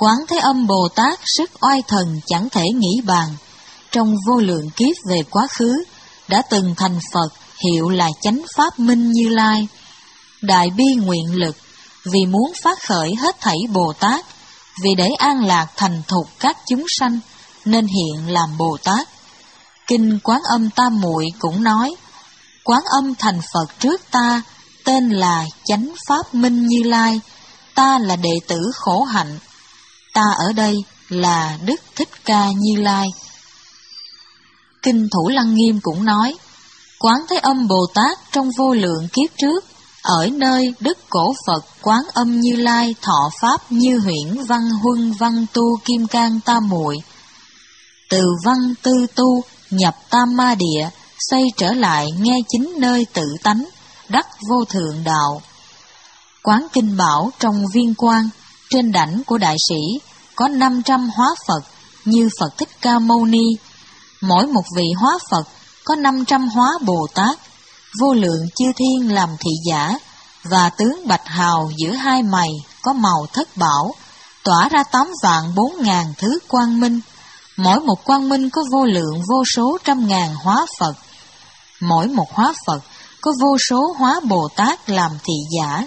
Quán Thế Âm Bồ Tát sức oai thần chẳng thể nghĩ bàn, trong vô lượng kiếp về quá khứ, đã từng thành Phật, hiệu là Chánh Pháp Minh Như Lai. Đại bi nguyện lực, vì muốn phát khởi hết thảy Bồ Tát, vì để an lạc thành thục các chúng sanh, nên hiện làm Bồ Tát. Kinh Quán Âm Tam Muội cũng nói, Quán Âm thành Phật trước ta, tên là Chánh Pháp Minh Như Lai, ta là đệ tử khổ hạnh, ta ở đây là Đức Thích Ca Như Lai. Kinh Thủ Lăng Nghiêm cũng nói, Quán Thế Âm Bồ Tát trong vô lượng kiếp trước, ở nơi Đức Cổ Phật Quán Âm Như Lai thọ Pháp Như Huyễn Văn Huân Văn Tu Kim Cang Tam Muội, từ văn tư tu nhập Tam Ma Địa, xoay trở lại nghe chính nơi tự tánh, đắc vô thượng đạo. Quán Kinh bảo trong viên quang, trên đảnh của đại sĩ, có năm trăm hóa Phật như Phật Thích Ca Mâu Ni, mỗi một vị hóa Phật có năm trăm hóa Bồ Tát, vô lượng chư thiên làm thị giả, và tướng bạch hào giữa hai mày có màu thất bảo, tỏa ra tám vạn bốn ngàn thứ quang minh, mỗi một quang minh có vô lượng vô số trăm ngàn hóa Phật, mỗi một hóa Phật có vô số hóa Bồ Tát làm thị giả.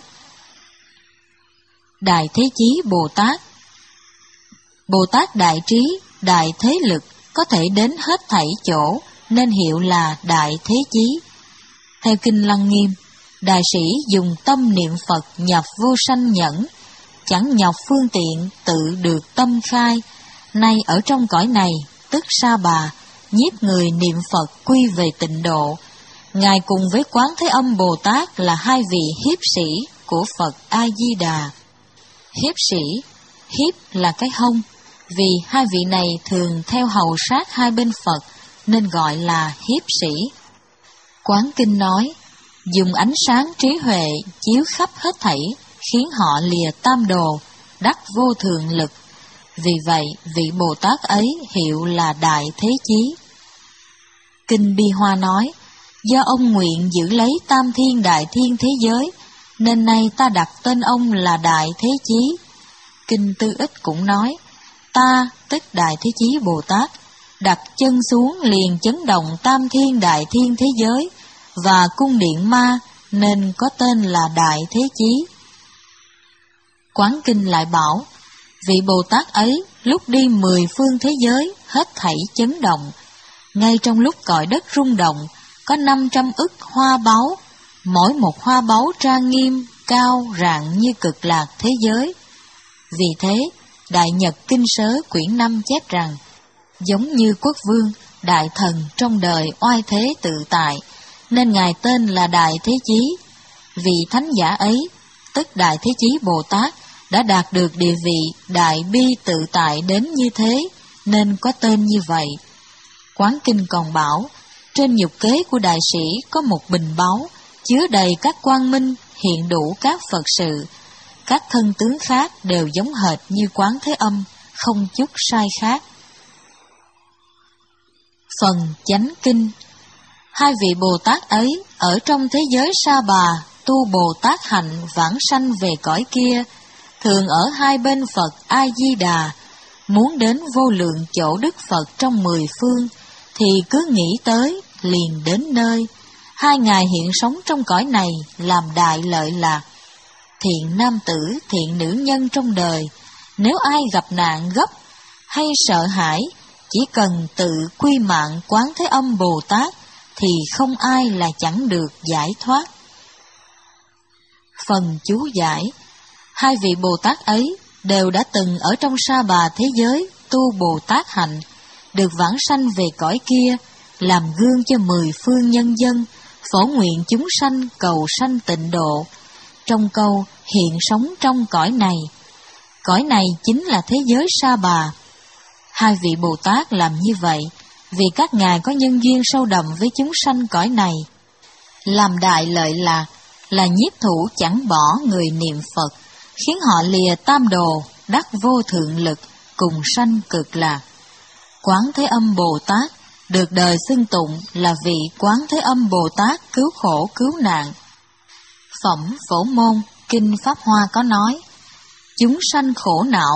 Đại Thế Chí Bồ Tát, Bồ Tát đại trí, đại thế lực, có thể đến hết thảy chỗ, nên hiệu là Đại Thế Chí. Theo Kinh Lăng Nghiêm, đại sĩ dùng tâm niệm Phật nhập vô sanh nhẫn, chẳng nhọc phương tiện tự được tâm khai, nay ở trong cõi này, tức Sa Bà, nhiếp người niệm Phật quy về tịnh độ. Ngài cùng với Quán Thế Âm Bồ Tát là hai vị hiếp sĩ của Phật A-di-đà. Hiếp sĩ, hiếp là cái hông, vì hai vị này thường theo hầu sát hai bên Phật, nên gọi là hiếp sĩ. Quán Kinh nói, dùng ánh sáng trí huệ chiếu khắp hết thảy, khiến họ lìa tam đồ, đắc vô thượng lực. Vì vậy, vị Bồ Tát ấy hiệu là Đại Thế Chí. Kinh Bi Hoa nói, do ông nguyện giữ lấy tam thiên đại thiên thế giới, nên nay ta đặt tên ông là Đại Thế Chí. Kinh Tư Ích cũng nói, ta, tức Đại Thế Chí Bồ Tát, đặt chân xuống liền chấn động tam thiên đại thiên thế giới, và cung điện ma, nên có tên là Đại Thế Chí. Quán Kinh lại bảo, vị Bồ Tát ấy lúc đi mười phương thế giới hết thảy chấn động, ngay trong lúc cõi đất rung động, có năm trăm ức hoa báu, mỗi một hoa báu trang nghiêm, cao, rạng như cực lạc thế giới. Vì thế, Đại Nhật Kinh Sớ quyển năm chép rằng, giống như quốc vương, đại thần trong đời oai thế tự tại, nên Ngài tên là Đại Thế Chí. Vị thánh giả ấy, tức Đại Thế Chí Bồ Tát, đã đạt được địa vị đại bi tự tại đến như thế, nên có tên như vậy. Quán Kinh còn bảo, trên nhục kế của đại sĩ có một bình báu, chứa đầy các quang minh, hiện đủ các Phật sự. Các thân tướng khác đều giống hệt như Quán Thế Âm, không chút sai khác. Phần Chánh Kinh. Hai vị Bồ Tát ấy ở trong thế giới Sa Bà tu Bồ Tát hạnh vãng sanh về cõi kia, thường ở hai bên Phật A-di-đà, muốn đến vô lượng chỗ Đức Phật trong mười phương, thì cứ nghĩ tới, liền đến nơi. Hai ngài hiện sống trong cõi này làm đại lợi lạc. Thiện nam tử, thiện nữ nhân trong đời, nếu ai gặp nạn gấp hay sợ hãi, chỉ cần tự quy mạng Quán Thế Âm Bồ Tát, thì không ai là chẳng được giải thoát. Phần chú giải. Hai vị Bồ Tát ấy đều đã từng ở trong Sa Bà thế giới tu Bồ Tát hạnh, được vãng sanh về cõi kia, làm gương cho mười phương nhân dân, phổ nguyện chúng sanh cầu sanh tịnh độ. Trong câu hiện sống trong cõi này, cõi này chính là thế giới Sa Bà. Hai vị Bồ Tát làm như vậy vì các ngài có nhân duyên sâu đậm với chúng sanh cõi này, làm đại lợi lạc, là nhiếp thủ chẳng bỏ người niệm Phật, khiến họ lìa tam đồ, đắc vô thượng lực, cùng sanh cực lạc. Quán Thế Âm Bồ Tát được đời xưng tụng là vị Quán Thế Âm Bồ Tát cứu khổ cứu nạn. Phẩm Phổ Môn Kinh Pháp Hoa có nói, chúng sanh khổ não,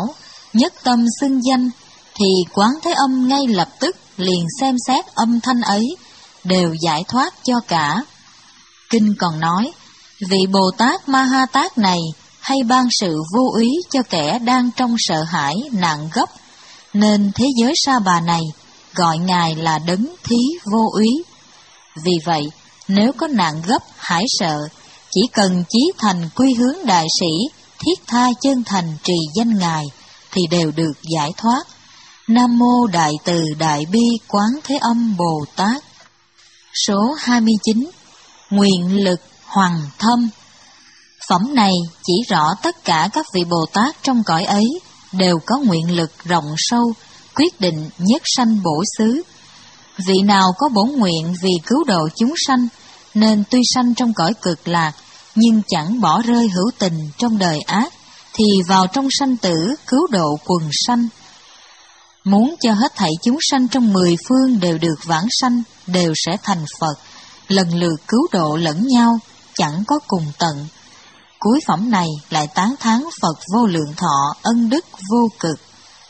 nhất tâm xưng danh, thì Quán Thế Âm ngay lập tức liền xem xét âm thanh ấy, đều giải thoát cho cả. Kinh còn nói, vị Bồ Tát Ma Ha Tát này hay ban sự vô úy cho kẻ đang trong sợ hãi nạn gấp, nên thế giới Sa Bà này gọi Ngài là Đấng Thí Vô Úy. Vì vậy, nếu có nạn gấp hãi sợ, chỉ cần chí thành quy hướng đại sĩ, thiết tha chân thành trì danh Ngài, thì đều được giải thoát. Nam Mô Đại Từ Đại Bi Quán Thế Âm Bồ Tát. Số hai mươi chín. Nguyện lực hoằng thâm. Phẩm này chỉ rõ tất cả các vị Bồ Tát trong cõi ấy đều có nguyện lực rộng sâu, quyết định nhất sanh bổ xứ. Vị nào có bổn nguyện vì cứu độ chúng sanh, nên tuy sanh trong cõi cực lạc, nhưng chẳng bỏ rơi hữu tình trong đời ác, thì vào trong sanh tử cứu độ quần sanh. Muốn cho hết thảy chúng sanh trong mười phương đều được vãng sanh, đều sẽ thành Phật, lần lượt cứu độ lẫn nhau, chẳng có cùng tận. Cuối phẩm này lại tán thán Phật vô lượng thọ ân đức vô cực.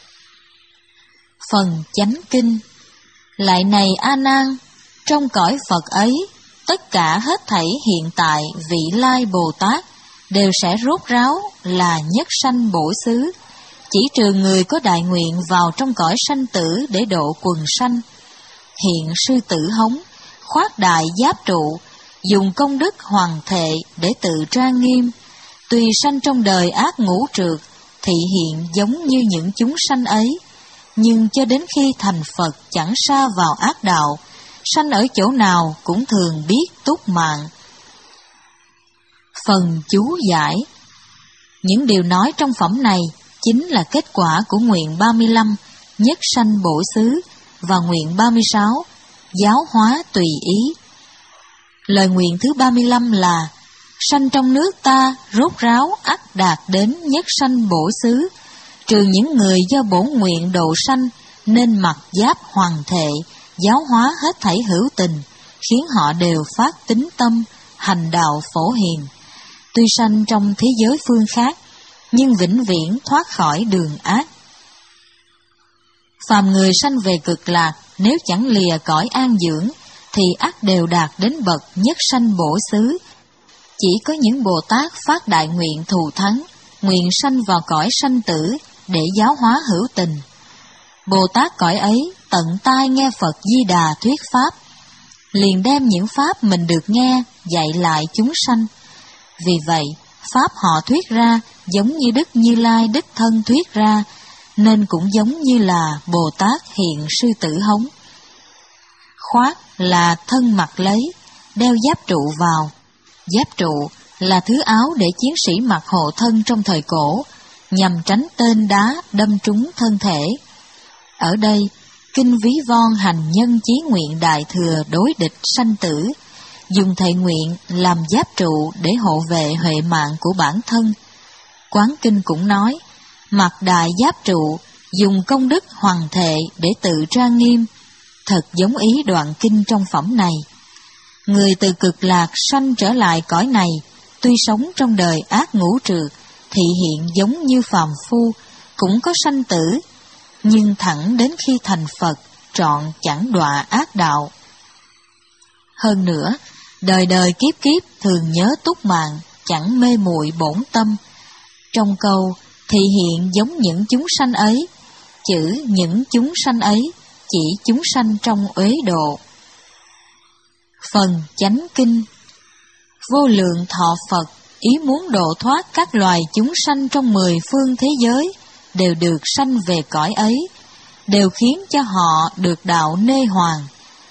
Phần chánh kinh. Lại này A Nan, trong cõi Phật ấy, tất cả hết thảy hiện tại vị lai Bồ Tát đều sẽ rốt ráo là nhất sanh bổ xứ, chỉ trừ người có đại nguyện vào trong cõi sanh tử để độ quần sanh. Hiện sư tử hống, khoác đại giáp trụ, dùng công đức hoàng thệ để tự trang nghiêm, tuy sanh trong đời ác ngũ trượt, thị hiện giống như những chúng sanh ấy, nhưng cho đến khi thành Phật chẳng sa vào ác đạo, sanh ở chỗ nào cũng thường biết túc mạng. Phần chú giải. Những điều nói trong phẩm này chính là kết quả của nguyện ba mươi lăm, nhất sanh bổ xứ, và nguyện ba mươi sáu, giáo hóa tùy ý. Lời nguyện thứ ba mươi lăm là, sanh trong nước ta rốt ráo ắt đạt đến nhất sanh bổ xứ, trừ những người do bổn nguyện độ sanh nên mặc giáp hoàng thệ, giáo hóa hết thảy hữu tình, khiến họ đều phát tín tâm, hành đạo phổ hiền. Tuy sanh trong thế giới phương khác, nhưng vĩnh viễn thoát khỏi đường ác. Phàm người sanh về cực lạc, nếu chẳng lìa cõi an dưỡng, thì ắt đều đạt đến bậc nhất sanh bổ xứ. Chỉ có những Bồ Tát phát đại nguyện thù thắng, nguyện sanh vào cõi sanh tử để giáo hóa hữu tình. Bồ Tát cõi ấy tận tai nghe Phật Di Đà thuyết pháp, liền đem những pháp mình được nghe dạy lại chúng sanh. Vì vậy, pháp họ thuyết ra giống như Đức Như Lai đích thân thuyết ra, nên cũng giống như là Bồ Tát hiện sư tử hống. Khoác là thân mặc lấy, đeo giáp trụ vào. Giáp trụ là thứ áo để chiến sĩ mặc hộ thân trong thời cổ, nhằm tránh tên đá đâm trúng thân thể. Ở đây, kinh ví von hành nhân chí nguyện đại thừa đối địch sanh tử, dùng thệ nguyện làm giáp trụ để hộ vệ huệ mạng của bản thân. Quán kinh cũng nói, mặc đại giáp trụ, dùng công đức hoàng thệ để tự trang nghiêm, thật giống ý đoạn kinh trong phẩm này. Người từ cực lạc sanh trở lại cõi này, tuy sống trong đời ác ngũ trượt, thị hiện giống như phàm phu, cũng có sanh tử, nhưng thẳng đến khi thành Phật, trọn chẳng đọa ác đạo. Hơn nữa, đời đời kiếp kiếp thường nhớ túc mạng, chẳng mê muội bổn tâm. Trong câu thị hiện giống những chúng sanh ấy, chữ những chúng sanh ấy chỉ chúng sanh trong uế độ. Phần chánh kinh. Vô lượng thọ Phật ý muốn độ thoát các loài chúng sanh trong mười phương thế giới, đều được sanh về cõi ấy, đều khiến cho họ được đạo nê hoàng.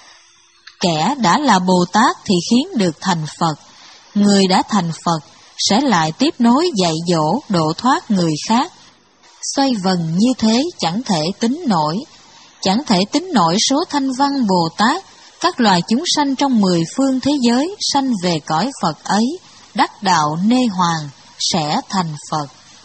Kẻ đã là Bồ Tát thì khiến được thành Phật, người đã thành Phật sẽ lại tiếp nối dạy dỗ độ thoát người khác. Xoay vần như thế chẳng thể tính nổi, chẳng thể tính nổi số thanh văn Bồ Tát, các loài chúng sanh trong mười phương thế giới sanh về cõi Phật ấy, đắc đạo nê hoàng, sẽ thành Phật.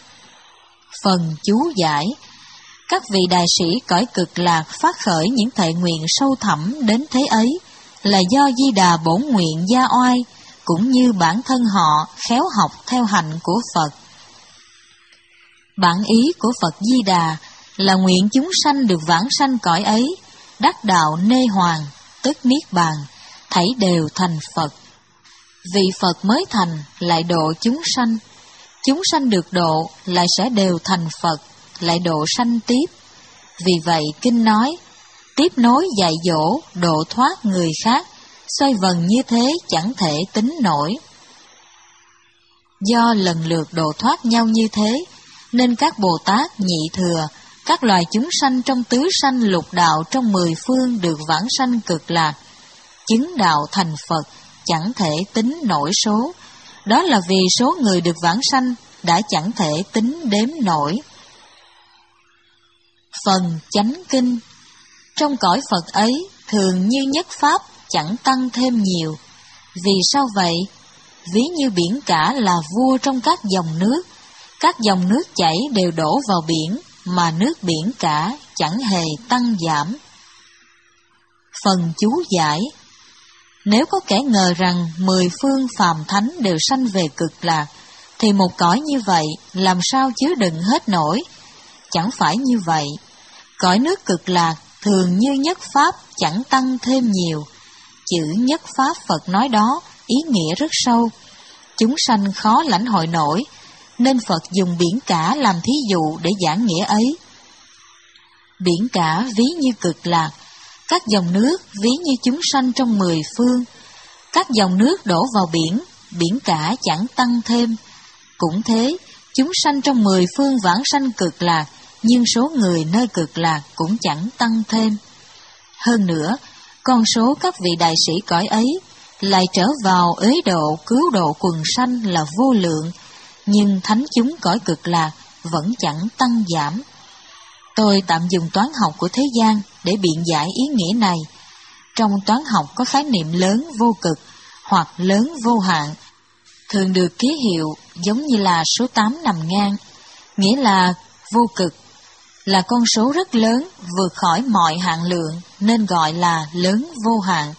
Phần chú giải. Các vị đại sĩ cõi cực lạc phát khởi những thệ nguyện sâu thẳm đến thế ấy, là do Di Đà bổn nguyện gia oai, cũng như bản thân họ khéo học theo hạnh của Phật. Bản ý của Phật Di Đà là nguyện chúng sanh được vãng sanh cõi ấy, đắc đạo nê hoàng, tức niết bàn, thảy đều thành Phật. Vị Phật mới thành lại độ chúng sanh, chúng sanh được độ lại sẽ đều thành Phật, lại độ sanh tiếp. Vì vậy kinh nói, tiếp nối dạy dỗ, độ thoát người khác, xoay vần như thế chẳng thể tính nổi. Do lần lượt độ thoát nhau như thế, nên các Bồ Tát nhị thừa, các loài chúng sanh trong tứ sanh lục đạo trong mười phương được vãng sanh cực lạc, chứng đạo thành Phật, chẳng thể tính nổi số. Đó là vì số người được vãng sanh đã chẳng thể tính đếm nổi. Phần chánh kinh. Trong cõi Phật ấy, thường như nhất pháp, chẳng tăng thêm nhiều. Vì sao vậy? Ví như biển cả là vua trong các dòng nước, các dòng nước chảy đều đổ vào biển, mà nước biển cả chẳng hề tăng giảm. Phần chú giải. Nếu có kẻ ngờ rằng mười phương phàm thánh đều sanh về cực lạc, thì một cõi như vậy làm sao chứa đựng hết nổi? Chẳng phải như vậy. Cõi nước cực lạc thường như nhất pháp, chẳng tăng thêm nhiều. Chữ nhất pháp Phật nói đó ý nghĩa rất sâu, chúng sanh khó lãnh hội nổi, nên Phật dùng biển cả làm thí dụ để giảng nghĩa ấy. Biển cả ví như cực lạc, các dòng nước ví như chúng sanh trong mười phương. Các dòng nước đổ vào biển, biển cả chẳng tăng thêm. Cũng thế, chúng sanh trong mười phương vãng sanh cực lạc, nhưng số người nơi cực lạc cũng chẳng tăng thêm. Hơn nữa, con số các vị đại sĩ cõi ấy lại trở vào ế độ cứu độ quần sanh là vô lượng, nhưng thánh chúng cõi cực lạc vẫn chẳng tăng giảm. Tôi tạm dùng toán học của thế gian để biện giải ý nghĩa này. Trong toán học có khái niệm lớn vô cực hoặc lớn vô hạn, thường được ký hiệu giống như là số tám nằm ngang, nghĩa là vô cực là con số rất lớn, vượt khỏi mọi hạn lượng, nên gọi là lớn vô hạn.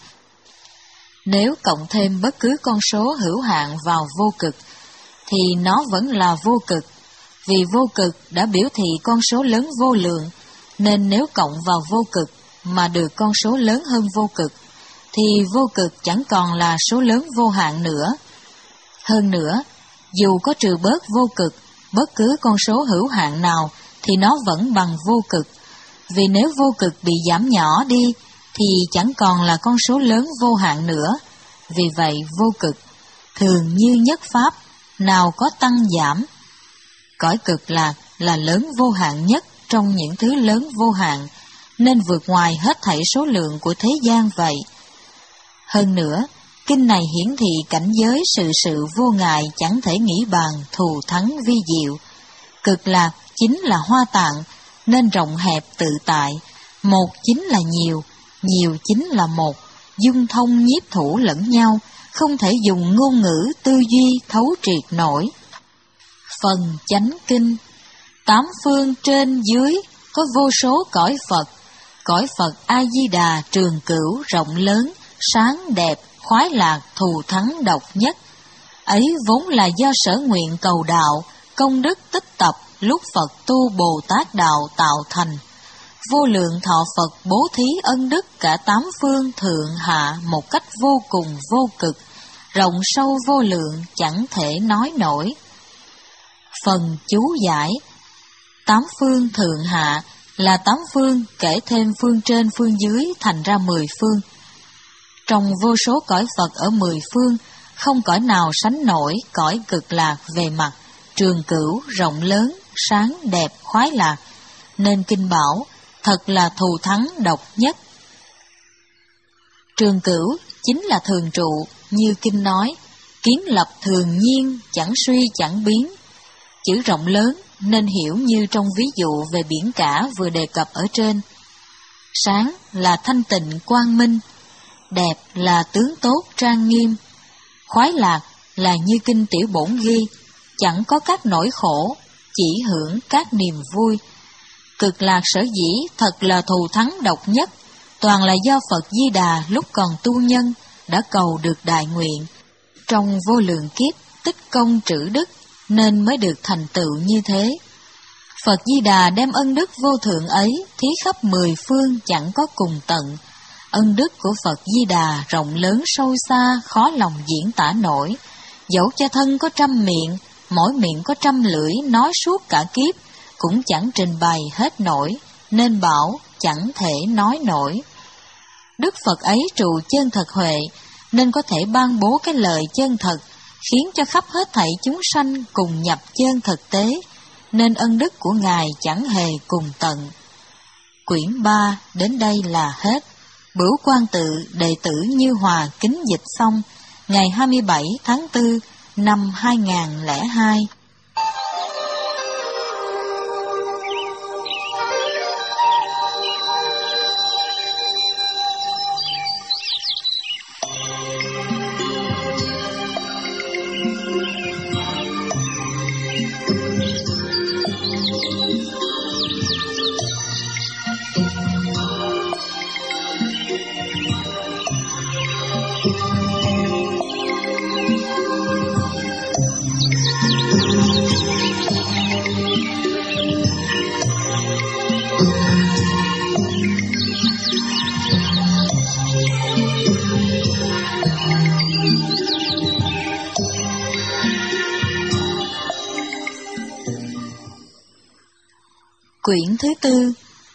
Nếu cộng thêm bất cứ con số hữu hạn vào vô cực, thì nó vẫn là vô cực. Vì vô cực đã biểu thị con số lớn vô lượng, nên nếu cộng vào vô cực mà được con số lớn hơn vô cực, thì vô cực chẳng còn là số lớn vô hạn nữa. Hơn nữa, dù có trừ bớt vô cực, bất cứ con số hữu hạn nào, thì nó vẫn bằng vô cực. Vì nếu vô cực bị giảm nhỏ đi, thì chẳng còn là con số lớn vô hạn nữa. Vì vậy vô cực thường như nhất pháp, nào có tăng giảm. Cõi cực lạc là lớn vô hạn nhất trong những thứ lớn vô hạn, nên vượt ngoài hết thảy số lượng của thế gian vậy. Hơn nữa, kinh này hiển thị cảnh giới sự sự vô ngại chẳng thể nghĩ bàn, thù thắng vi diệu. Cực lạc chính là hoa tạng, nên rộng hẹp tự tại. Một chính là nhiều, nhiều chính là một, dung thông nhiếp thủ lẫn nhau, không thể dùng ngôn ngữ tư duy thấu triệt nổi. Phần chánh kinh. Tám phương trên dưới có vô số cõi Phật. Cõi Phật A-di-đà trường cửu rộng lớn, sáng đẹp, khoái lạc, thù thắng độc nhất. Ấy vốn là do sở nguyện cầu đạo, công đức tích tập lúc Phật tu Bồ Tát đạo tạo thành. Vô lượng thọ Phật bố thí ân đức cả tám phương thượng hạ một cách vô cùng vô cực, rộng sâu vô lượng chẳng thể nói nổi. Phần chú giải. Tám phương thượng hạ là tám phương kể thêm phương trên phương dưới thành ra mười phương. Trong vô số cõi Phật ở mười phương, không cõi nào sánh nổi cõi cực lạc về mặt trường cửu rộng lớn, sáng đẹp, khoái lạc, nên kinh bảo thật là thù thắng độc nhất. Trường cửu chính là thường trụ, như kinh nói, kiến lập thường nhiên, chẳng suy chẳng biến. Chữ rộng lớn nên hiểu như trong ví dụ về biển cả vừa đề cập ở trên. Sáng là thanh tịnh quang minh, đẹp là tướng tốt trang nghiêm, khoái lạc là như kinh tiểu bổn ghi, chẳng có các nỗi khổ, chỉ hưởng các niềm vui. Cực lạc sở dĩ thật là thù thắng độc nhất, toàn là do Phật Di Đà lúc còn tu nhân đã cầu được đại nguyện, trong vô lượng kiếp tích công trữ đức nên mới được thành tựu như thế. Phật Di Đà đem ân đức vô thượng ấy thí khắp mười phương chẳng có cùng tận. Ân đức của Phật Di Đà rộng lớn sâu xa, khó lòng diễn tả nổi. Dẫu cho thân có trăm miệng, mỗi miệng có trăm lưỡi nói suốt cả kiếp, cũng chẳng trình bày hết nổi, nên bảo chẳng thể nói nổi. Đức Phật ấy trụ chân thật huệ, nên có thể ban bố cái lời chân thật, khiến cho khắp hết thảy chúng sanh cùng nhập chân thực tế, nên ân đức của Ngài chẳng hề cùng tận. Quyển ba đến đây là hết. Bửu Quan Tự đệ tử Như Hòa kính dịch xong ngày hai mươi bảy tháng tư năm hai nghìn không trăm lẻ hai. Quyển thứ tư.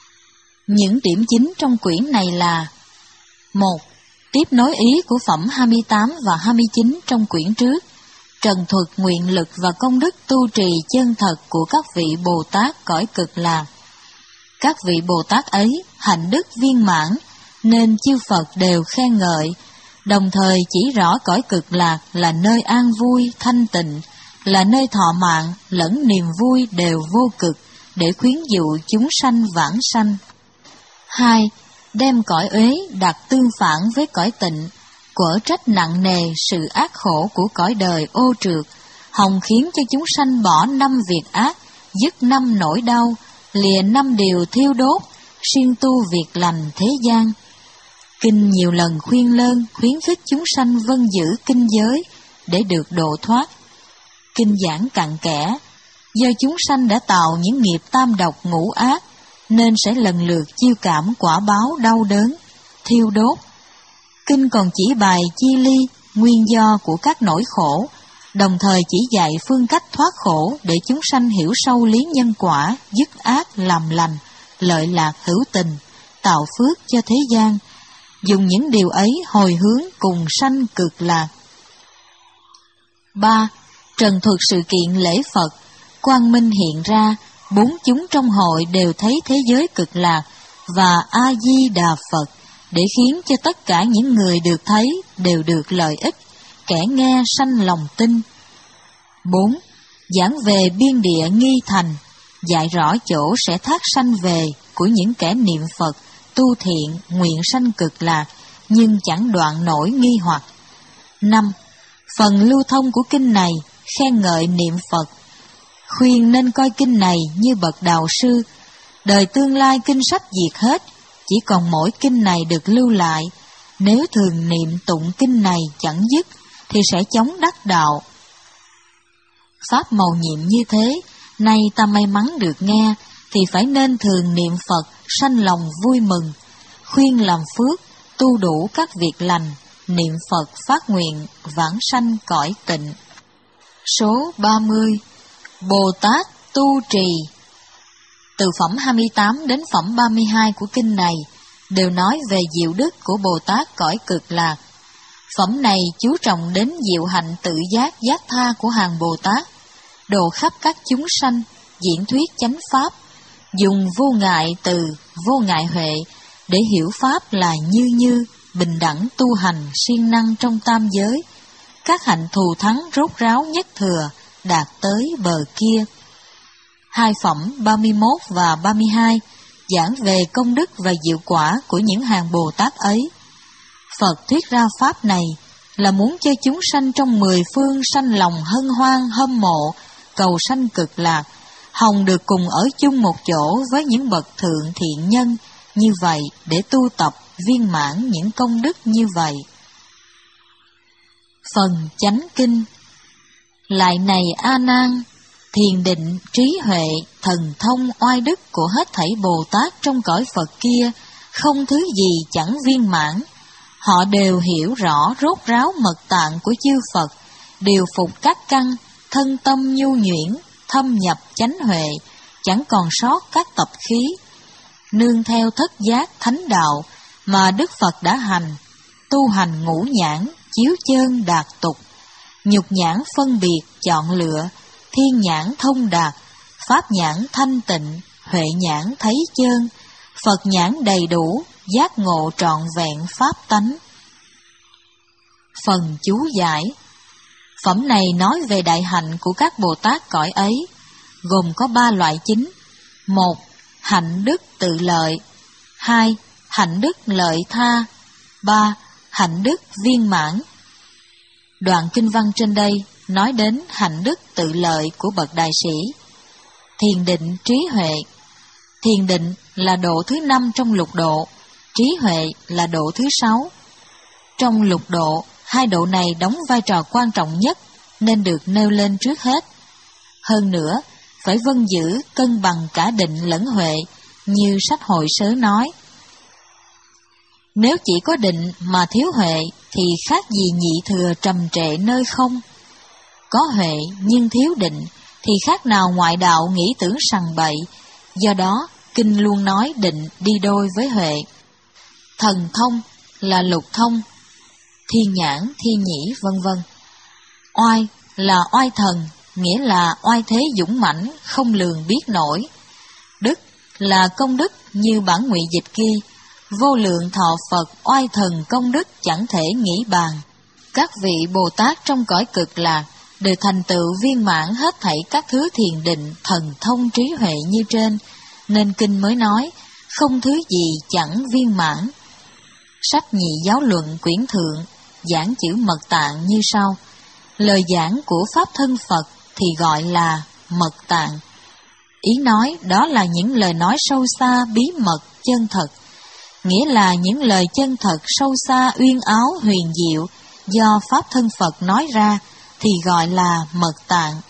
Những điểm chính trong quyển này là: một. Tiếp nối ý của phẩm hai mươi tám và hai mươi chín trong quyển trước, trần thuật nguyện lực và công đức tu trì chân thật của các vị Bồ Tát cõi Cực Lạc. Các vị Bồ Tát ấy hạnh đức viên mãn, nên chư Phật đều khen ngợi, đồng thời chỉ rõ cõi Cực Lạc là nơi an vui, thanh tịnh, là nơi thọ mạng lẫn niềm vui đều vô cực, để khuyến dụ chúng sanh vãng sanh. Hai. Đem cõi uế đặt tương phản với cõi tịnh, quở trách nặng nề sự ác khổ của cõi đời ô trượt, hòng khiến cho chúng sanh bỏ năm việc ác, dứt năm nỗi đau, lìa năm điều thiêu đốt, siêng tu việc lành thế gian. Kinh nhiều lần khuyên lơn, khuyến khích chúng sanh vâng giữ kinh giới để được độ thoát. Kinh giảng cặn kẽ, do chúng sanh đã tạo những nghiệp tam độc ngũ ác, nên sẽ lần lượt chiêu cảm quả báo đau đớn, thiêu đốt. Kinh còn chỉ bày chi ly, nguyên do của các nỗi khổ, đồng thời chỉ dạy phương cách thoát khổ để chúng sanh hiểu sâu lý nhân quả, dứt ác làm lành, lợi lạc hữu tình, tạo phước cho thế gian, dùng những điều ấy hồi hướng cùng sanh Cực Lạc. Ba. Trần thuật sự kiện lễ Phật, quang minh hiện ra, bốn chúng trong hội đều thấy thế giới Cực Lạc và A-di-đà Phật, để khiến cho tất cả những người được thấy đều được lợi ích, kẻ nghe sanh lòng tin. Bốn. Giảng về biên địa nghi thành, dạy rõ chỗ sẽ thác sanh về của những kẻ niệm Phật, tu thiện, nguyện sanh Cực Lạc, nhưng chẳng đoạn nổi nghi hoặc. Năm. Phần lưu thông của kinh này khen ngợi niệm Phật, khuyên nên coi kinh này như bậc đạo sư. Đời tương lai kinh sách diệt hết, chỉ còn mỗi kinh này được lưu lại. Nếu thường niệm tụng kinh này chẳng dứt, thì sẽ chống đắc đạo. Pháp mầu nhiệm như thế, nay ta may mắn được nghe, thì phải nên thường niệm Phật, sanh lòng vui mừng, khuyên làm phước, tu đủ các việc lành, niệm Phật phát nguyện, vãng sanh cõi tịnh. Số ba mươi. Bồ Tát tu trì. Từ phẩm hai mươi tám đến phẩm ba mươi hai của kinh này đều nói về diệu đức của Bồ Tát cõi Cực Lạc. Phẩm này chú trọng đến diệu hạnh tự giác giác tha của hàng Bồ Tát, độ khắp các chúng sanh, diễn thuyết chánh pháp, dùng vô ngại từ, vô ngại huệ để hiểu pháp là như như, bình đẳng tu hành siêng năng trong tam giới, các hạnh thù thắng rốt ráo nhất thừa, đạt tới bờ kia. Hai phẩm ba mươi mốt và ba mươi hai giảng về công đức và diệu quả của những hàng Bồ Tát ấy. Phật thuyết ra pháp này là muốn cho chúng sanh trong mười phương sanh lòng hân hoan hâm mộ, cầu sanh Cực Lạc, hòng được cùng ở chung một chỗ với những bậc thượng thiện nhân như vậy để tu tập viên mãn những công đức như vậy. Phần chánh kinh. Lại này A Nan, thiền định trí huệ thần thông oai đức của hết thảy Bồ Tát trong cõi Phật kia không thứ gì chẳng viên mãn. Họ đều hiểu rõ rốt ráo mật tạng của chư Phật, điều phục các căn, thân tâm nhu nhuyễn, thâm nhập chánh huệ, chẳng còn sót các tập khí. Nương theo thất giác thánh đạo mà Đức Phật đã hành, tu hành ngũ nhãn, chiếu chơn đạt tục, nhục nhãn phân biệt chọn lựa, thiên nhãn thông đạt, pháp nhãn thanh tịnh, huệ nhãn thấy chơn, Phật nhãn đầy đủ, giác ngộ trọn vẹn pháp tánh. Phần chú giải. Phẩm này nói về đại hạnh của các Bồ Tát cõi ấy, gồm có ba loại chính. Một, hạnh đức tự lợi. Hai, hạnh đức lợi tha. Ba, hạnh đức viên mãn. Đoạn kinh văn trên đây nói đến hạnh đức tự lợi của bậc đại sĩ. Thiền định trí huệ. Thiền định là độ thứ năm trong lục độ, trí huệ là độ thứ sáu. Trong lục độ, hai độ này đóng vai trò quan trọng nhất nên được nêu lên trước hết. Hơn nữa, phải vân giữ cân bằng cả định lẫn huệ, như sách Hội Sớ nói. Nếu chỉ có định mà thiếu huệ thì khác gì nhị thừa trầm trệ nơi không. Có huệ nhưng thiếu định thì khác nào ngoại đạo nghĩ tưởng sằng bậy, do đó kinh luôn nói định đi đôi với huệ. Thần thông là lục thông, thiên nhãn, thiên nhĩ, vân vân. Oai là oai thần, nghĩa là oai thế dũng mãnh, không lường biết nổi. Đức là công đức, như bản ngụy dịch ghi, vô lượng thọ Phật oai thần công đức chẳng thể nghĩ bàn. Các vị Bồ Tát trong cõi cực lạc đều thành tựu viên mãn hết thảy các thứ thiền định, thần thông, trí huệ như trên, nên kinh mới nói không thứ gì chẳng viên mãn. Sách Nhị Giáo Luận quyển thượng giảng chữ mật tạng như sau. Lời giảng của Pháp thân Phật thì gọi là mật tạng. Ý nói đó là những lời nói sâu xa, bí mật, chân thật, nghĩa là những lời chân thật, sâu xa, uyên áo, huyền diệu do Pháp thân Phật nói ra thì gọi là mật tạng.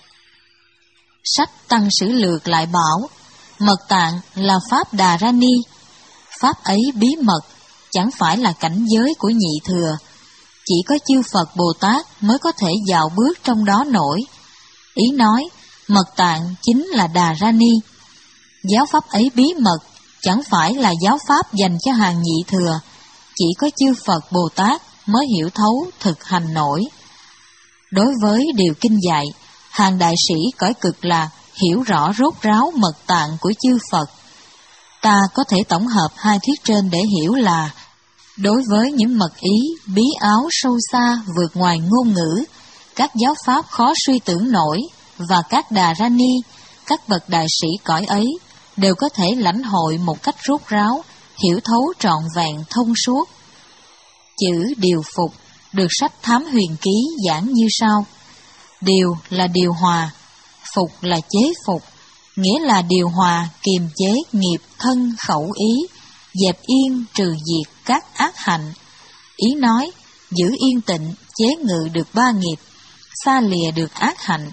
Sách Tăng Sử Lược lại bảo, mật tạng là Pháp Đà Ra Ni. Pháp ấy bí mật, chẳng phải là cảnh giới của nhị thừa. Chỉ có chư Phật Bồ Tát mới có thể dạo bước trong đó nổi. Ý nói, mật tạng chính là Đà Ra Ni. Giáo pháp ấy bí mật, chẳng phải là giáo pháp dành cho hàng nhị thừa. Chỉ có chư Phật Bồ Tát mới hiểu thấu thực hành nổi. Đối với điều kinh dạy, hàng đại sĩ cõi cực lạc hiểu rõ rốt ráo mật tạng của chư Phật. Ta có thể tổng hợp hai thuyết trên để hiểu là, đối với những mật ý, bí áo sâu xa vượt ngoài ngôn ngữ, các giáo pháp khó suy tưởng nổi, và các Đà Ra Ni, các bậc đại sĩ cõi ấy, đều có thể lãnh hội một cách rốt ráo, hiểu thấu trọn vẹn thông suốt. Chữ điều phục được sách Thám Huyền Ký giảng như sau. Điều là điều hòa, phục là chế phục, nghĩa là điều hòa, kiềm chế nghiệp thân khẩu ý, dẹp yên trừ diệt các ác hạnh. Ý nói, giữ yên tịnh, chế ngự được ba nghiệp, xa lìa được ác hạnh.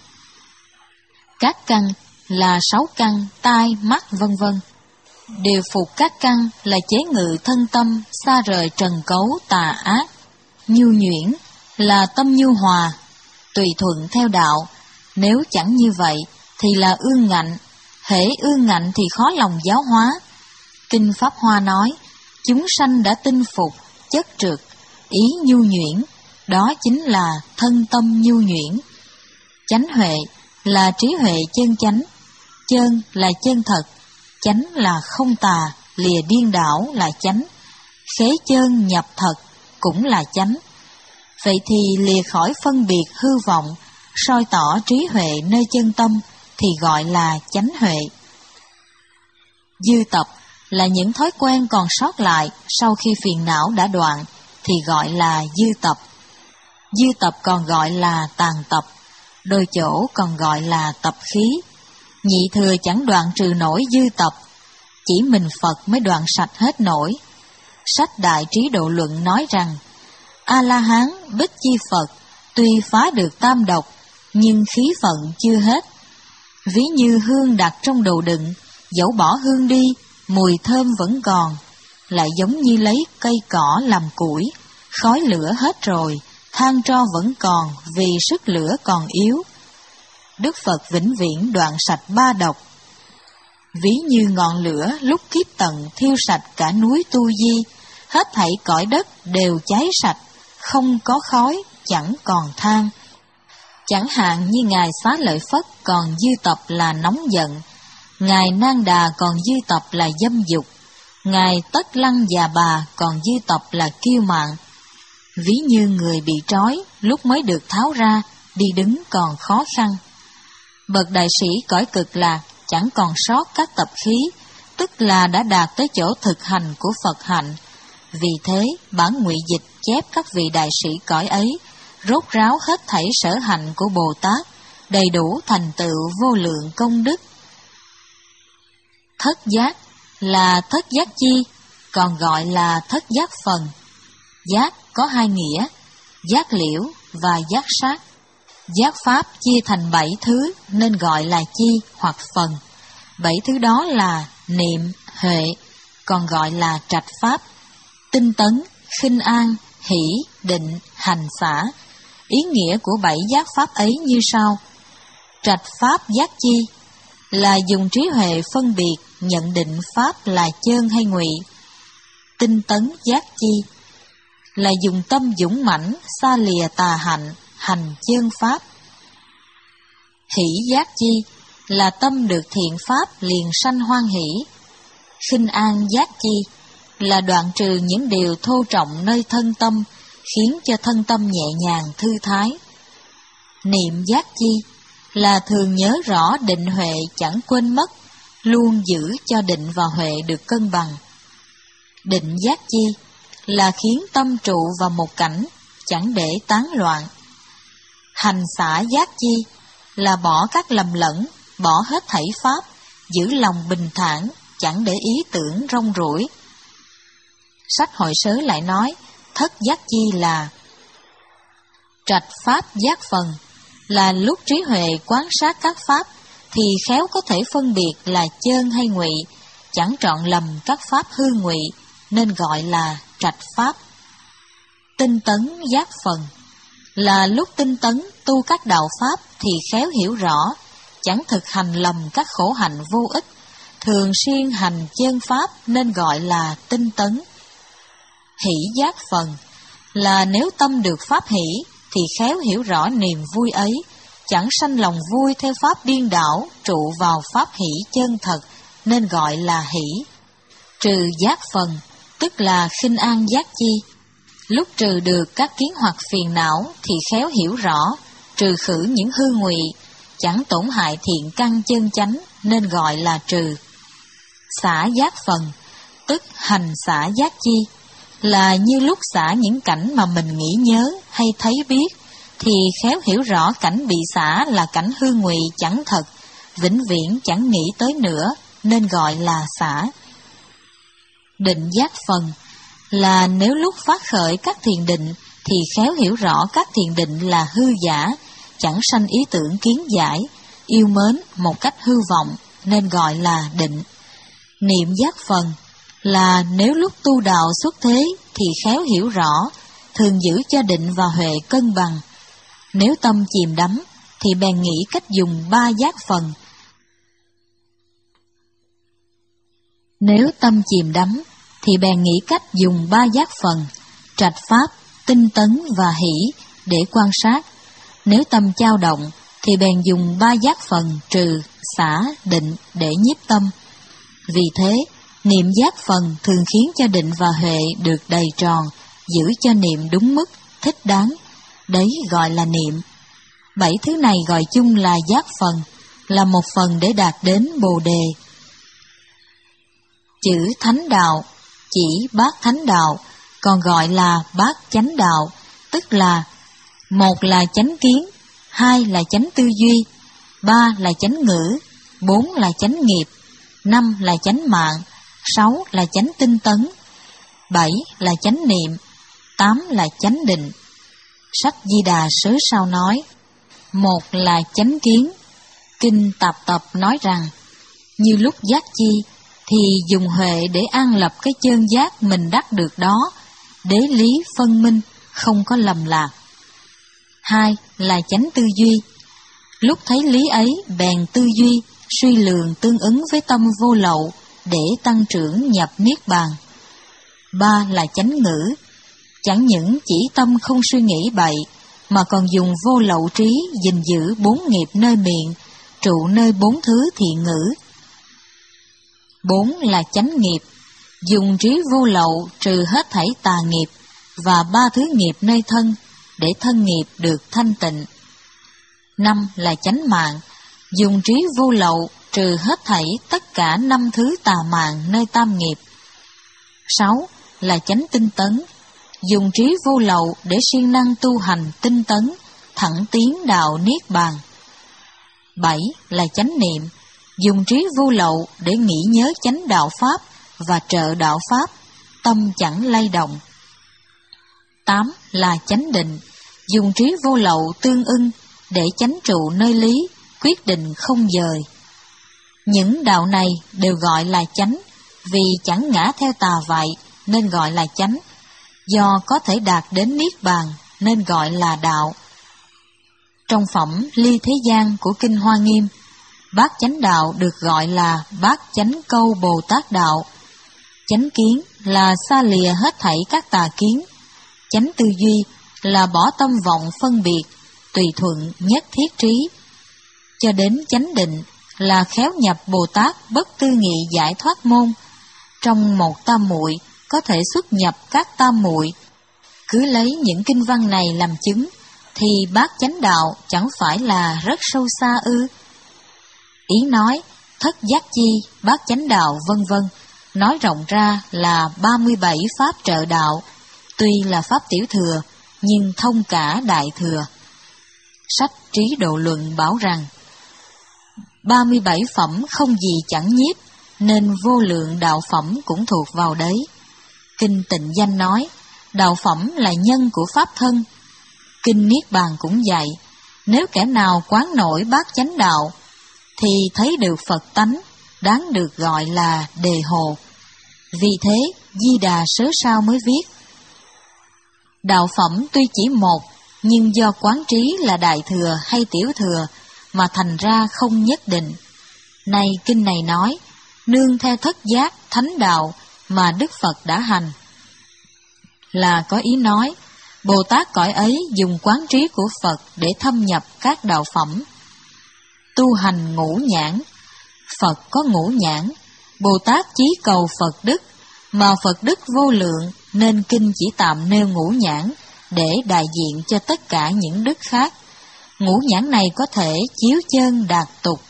Các căn là sáu căn, tai, mắt, vân vân. Điều phục các căn là chế ngự thân tâm, xa rời trần cấu tà ác. Nhu nhuyễn là tâm nhu hòa, tùy thuận theo đạo. Nếu chẳng như vậy thì là ương ngạnh, hễ ương ngạnh thì khó lòng giáo hóa. Kinh Pháp Hoa nói, chúng sanh đã tinh phục, chất trượt, ý nhu nhuyễn, đó chính là thân tâm nhu nhuyễn. Chánh huệ là trí huệ chân chánh, chân là chân thật, chánh là không tà, lìa điên đảo là chánh, khế chân nhập thật cũng là chánh. Vậy thì lìa khỏi phân biệt hư vọng, soi tỏ trí huệ nơi chân tâm thì gọi là chánh huệ. Dư tập là những thói quen còn sót lại sau khi phiền não đã đoạn thì gọi là dư tập. Dư tập còn gọi là tàn tập, đôi chỗ còn gọi là tập khí. Nhị thừa chẳng đoạn trừ nổi dư tập, chỉ mình Phật mới đoạn sạch hết nổi. Sách Đại Trí Độ Luận nói rằng, A-la-hán Bích Chi Phật tuy phá được tam độc, nhưng khí phận chưa hết. Ví như hương đặt trong đồ đựng, dẫu bỏ hương đi, mùi thơm vẫn còn, lại giống như lấy cây cỏ làm củi, khói lửa hết rồi, than tro vẫn còn vì sức lửa còn yếu. Đức Phật vĩnh viễn đoạn sạch ba độc. Ví như ngọn lửa lúc kiếp tận thiêu sạch cả núi Tu Di, hết thảy cõi đất đều cháy sạch, không có khói, chẳng còn than. Chẳng hạn như Ngài Xá Lợi Phất còn dư tập là nóng giận, Ngài Nan Đà còn dư tập là dâm dục, Ngài Tất Lăng Già Bà còn dư tập là kiêu mạn. Ví như người bị trói, lúc mới được tháo ra, đi đứng còn khó khăn. Bậc đại sĩ cõi Cực Lạc chẳng còn sót các tập khí, tức là đã đạt tới chỗ thực hành của Phật hạnh. Vì thế, bản ngụy dịch chép các vị đại sĩ cõi ấy, rốt ráo hết thảy sở hạnh của Bồ Tát, đầy đủ thành tựu vô lượng công đức. Thất giác là thất giác chi, còn gọi là thất giác phần. Giác có hai nghĩa, giác liễu và giác sát. Giác pháp chia thành bảy thứ nên gọi là chi hoặc phần. Bảy thứ đó là niệm, huệ, còn gọi là trạch pháp, tinh tấn, khinh an, hỷ, định, hành xả. Ý nghĩa của bảy giác pháp ấy như sau. Trạch pháp giác chi là dùng trí huệ phân biệt nhận định pháp là chơn hay ngụy. Tinh tấn giác chi là dùng tâm dũng mãnh xa lìa tà hạnh hành chơn pháp. Hỷ giác chi là tâm được thiện pháp liền sanh hoan hỷ. Khinh an giác chi là đoạn trừ những điều thô trọng nơi thân tâm, khiến cho thân tâm nhẹ nhàng thư thái. Niệm giác chi là thường nhớ rõ định huệ chẳng quên mất, luôn giữ cho định và huệ được cân bằng. Định giác chi là khiến tâm trụ vào một cảnh, chẳng để tán loạn. Hành xả giác chi là bỏ các lầm lẫn, bỏ hết thảy pháp, giữ lòng bình thản, chẳng để ý tưởng rong ruổi. Sách Hội Sớ lại nói, thất giác chi là trạch pháp giác phần, là lúc trí huệ quan sát các pháp, thì khéo có thể phân biệt là chơn hay ngụy, chẳng trọn lầm các pháp hư ngụy, nên gọi là trạch pháp. Tinh tấn giác phần, là lúc tinh tấn tu các đạo pháp thì khéo hiểu rõ, chẳng thực hành lầm các khổ hạnh vô ích, thường xuyên hành chơn pháp nên gọi là tinh tấn. Hỷ giác phần, là nếu tâm được pháp hỷ thì khéo hiểu rõ niềm vui ấy, chẳng sanh lòng vui theo pháp điên đảo, trụ vào pháp hỷ chân thật nên gọi là hỷ. Trừ giác phần, tức là khinh an giác chi, lúc trừ được các kiến hoặc phiền não thì khéo hiểu rõ, trừ khử những hư ngụy, chẳng tổn hại thiện căn chân chánh nên gọi là trừ. Xả giác phần, tức hành xả giác chi, là như lúc xả những cảnh mà mình nghĩ nhớ hay thấy biết, thì khéo hiểu rõ cảnh bị xả là cảnh hư ngụy chẳng thật, vĩnh viễn chẳng nghĩ tới nữa nên gọi là xả. Định giác phần, là nếu lúc phát khởi các thiền định thì khéo hiểu rõ các thiền định là hư giả, chẳng sanh ý tưởng kiến giải, yêu mến một cách hư vọng nên gọi là định. Niệm giác phần, là nếu lúc tu đạo xuất thế thì khéo hiểu rõ, thường giữ cho định và huệ cân bằng. Nếu tâm chìm đắm thì bèn nghĩ cách dùng ba giác phần. Nếu tâm chìm đắm thì bèn nghĩ cách dùng ba giác phần, trạch pháp, tinh tấn và hỷ để quan sát. Nếu tâm dao động thì bèn dùng ba giác phần trừ, xả, định để nhiếp tâm. Vì thế, niệm giác phần thường khiến cho định và huệ được đầy tròn, giữ cho niệm đúng mức, thích đáng. Đấy gọi là niệm. Bảy thứ này gọi chung là giác phần, là một phần để đạt đến Bồ Đề. Chữ thánh đạo chỉ bát thánh đạo, còn gọi là bát chánh đạo, tức là một là chánh kiến, hai là chánh tư duy, ba là chánh ngữ, bốn là chánh nghiệp, năm là chánh mạng, sáu là chánh tinh tấn, bảy là chánh niệm, tám là chánh định. Sách Di Đà Sớ Sao nói, một là chánh kiến, Kinh Tạp Tập nói rằng, như lúc giác chi, thì dùng huệ để an lập cái chân giác mình đắc được đó, đế lý phân minh, không có lầm lạc. Hai là chánh tư duy. Lúc thấy lý ấy, bèn tư duy, suy lường tương ứng với tâm vô lậu, để tăng trưởng nhập niết bàn. Ba là chánh ngữ. Chẳng những chỉ tâm không suy nghĩ bậy, mà còn dùng vô lậu trí gìn giữ bốn nghiệp nơi miệng, trụ nơi bốn thứ thiện ngữ. Bốn là chánh nghiệp. Dùng trí vô lậu trừ hết thảy tà nghiệp và ba thứ nghiệp nơi thân, để thân nghiệp được thanh tịnh. Năm là chánh mạng. Dùng trí vô lậu trừ hết thảy tất cả năm thứ tà mạng nơi tam nghiệp. Sáu là chánh tinh tấn. Dùng trí vô lậu để siêng năng tu hành tinh tấn, thẳng tiến đạo niết bàn. Bảy là chánh niệm. Dùng trí vô lậu để nghĩ nhớ chánh đạo pháp và trợ đạo pháp, tâm chẳng lay động. Tám là chánh định. Dùng trí vô lậu tương ưng để chánh trụ nơi lý, quyết định không dời. Những đạo này đều gọi là chánh, vì chẳng ngã theo tà vậy nên gọi là chánh, do có thể đạt đến niết bàn nên gọi là đạo. Trong phẩm Ly Thế Gian của Kinh Hoa Nghiêm, bát chánh đạo được gọi là bát chánh câu Bồ Tát đạo. Chánh kiến là xa lìa hết thảy các tà kiến. Chánh tư duy là bỏ tâm vọng phân biệt, tùy thuận nhất thiết trí. Cho đến chánh định là khéo nhập Bồ Tát bất tư nghị giải thoát môn. Trong một tam muội có thể xuất nhập các tam muội. Cứ lấy những kinh văn này làm chứng, thì bát chánh đạo chẳng phải là rất sâu xa ư? Ý nói thất giác chi, bát chánh đạo vân vân, nói rộng ra là ba mươi bảy pháp trợ đạo, tuy là pháp tiểu thừa, nhưng thông cả đại thừa. Sách Trí Độ Luận bảo rằng, ba mươi bảy phẩm không gì chẳng nhiếp, nên vô lượng đạo phẩm cũng thuộc vào đấy. Kinh Tịnh Danh nói, đạo phẩm là nhân của pháp thân. Kinh Niết Bàn cũng dạy, nếu kẻ nào quán nổi bát chánh đạo, thì thấy được Phật tánh, đáng được gọi là đề hồ. Vì thế, Di Đà sớ sao mới viết. Đạo phẩm tuy chỉ một, nhưng do quán trí là đại thừa hay tiểu thừa, mà thành ra không nhất định. Này kinh này nói, nương theo thất giác, thánh đạo mà Đức Phật đã hành. Là có ý nói, Bồ Tát cõi ấy dùng quán trí của Phật để thâm nhập các đạo phẩm. Tu hành ngũ nhãn. Phật có ngũ nhãn, Bồ Tát chí cầu Phật đức, mà Phật đức vô lượng nên kinh chỉ tạm nêu ngũ nhãn để đại diện cho tất cả những đức khác. Ngũ nhãn này có thể chiếu chân đạt tục.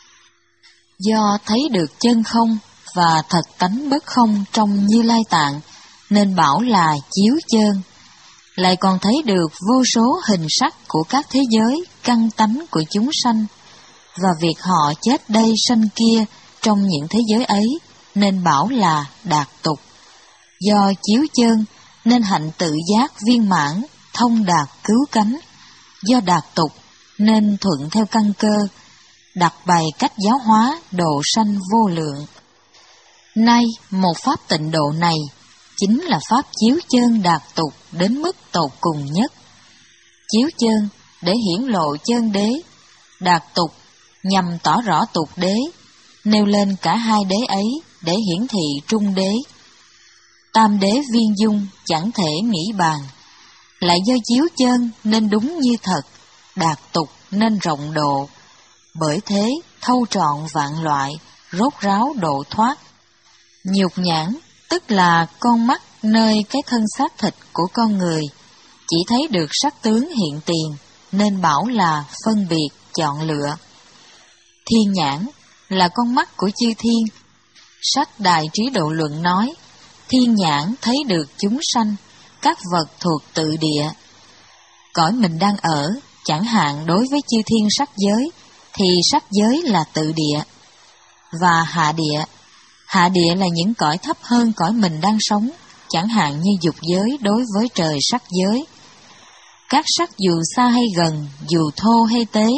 Do thấy được chân không và thật tánh bất không trong Như Lai Tạng, nên bảo là chiếu chân. Lại còn thấy được vô số hình sắc của các thế giới, căn tánh của chúng sanh, và việc họ chết đây sanh kia trong những thế giới ấy, nên bảo là đạt tục. Do chiếu chân nên hạnh tự giác viên mãn, thông đạt cứu cánh. Do đạt tục nên thuận theo căn cơ, đặt bày cách giáo hóa độ sanh vô lượng. Nay một pháp tịnh độ này chính là pháp chiếu chân đạt tục đến mức tột cùng nhất. Chiếu chân để hiển lộ chân đế, đạt tục nhằm tỏ rõ tục đế, nêu lên cả hai đế ấy để hiển thị trung đế. Tam đế viên dung chẳng thể nghĩ bàn, lại do chiếu chân nên đúng như thật, đạt tục nên rộng độ. Bởi thế thâu trọn vạn loại, rốt ráo độ thoát. Nhục nhãn tức là con mắt nơi cái thân xác thịt của con người, chỉ thấy được sắc tướng hiện tiền, nên bảo là phân biệt, chọn lựa. Thiên nhãn là con mắt của chư thiên. Sách Đại Trí Độ Luận nói, thiên nhãn thấy được chúng sanh, các vật thuộc tự địa. Cõi mình đang ở, chẳng hạn đối với chư thiên sắc giới, thì sắc giới là tự địa. Và hạ địa, hạ địa là những cõi thấp hơn cõi mình đang sống, chẳng hạn như dục giới đối với trời sắc giới. Các sắc dù xa hay gần, dù thô hay tế,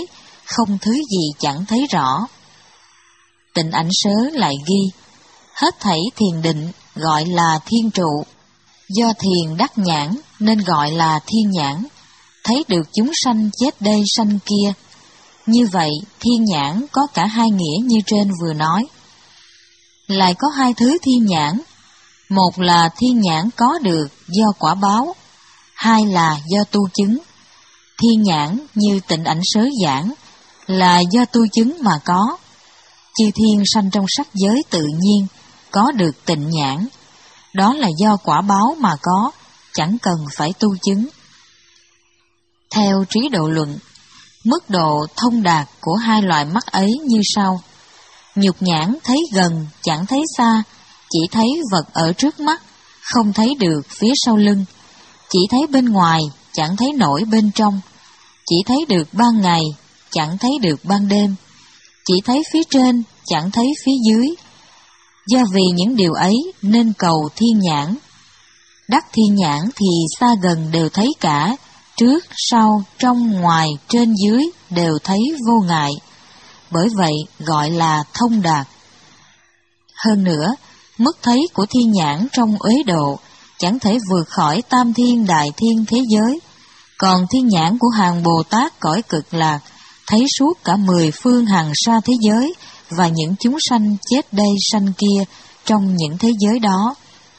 không thứ gì chẳng thấy rõ. Tịnh Ảnh Sớ lại ghi, hết thảy thiền định gọi là thiên trụ, do thiền đắc nhãn nên gọi là thiên nhãn, thấy được chúng sanh chết đây sanh kia. Như vậy, thiên nhãn có cả hai nghĩa như trên vừa nói. Lại có hai thứ thiên nhãn, một là thiên nhãn có được do quả báo, hai là do tu chứng. Thiên nhãn như Tịnh Ảnh Sớ giảng là do tu chứng mà có. Chư thiên sanh trong sắc giới tự nhiên có được tịnh nhãn, đó là do quả báo mà có, chẳng cần phải tu chứng. Theo Trí Độ Luận, mức độ thông đạt của hai loại mắt ấy như sau. Nhục nhãn thấy gần, chẳng thấy xa, chỉ thấy vật ở trước mắt, không thấy được phía sau lưng, chỉ thấy bên ngoài, chẳng thấy nổi bên trong, chỉ thấy được ban ngày, chẳng thấy được ban đêm, chỉ thấy phía trên, chẳng thấy phía dưới. Do vì những điều ấy nên cầu thiên nhãn. Đắc thiên nhãn thì xa gần đều thấy cả, trước, sau, trong, ngoài, trên, dưới đều thấy vô ngại. Bởi vậy gọi là thông đạt. Hơn nữa, mức thấy của thiên nhãn trong uế độ chẳng thể vượt khỏi tam thiên đại thiên thế giới, còn thiên nhãn của hàng Bồ Tát cõi Cực Lạc thấy suốt cả mười phương hàng sa thế giới và những chúng sanh chết đây sanh kia trong những thế giới đó.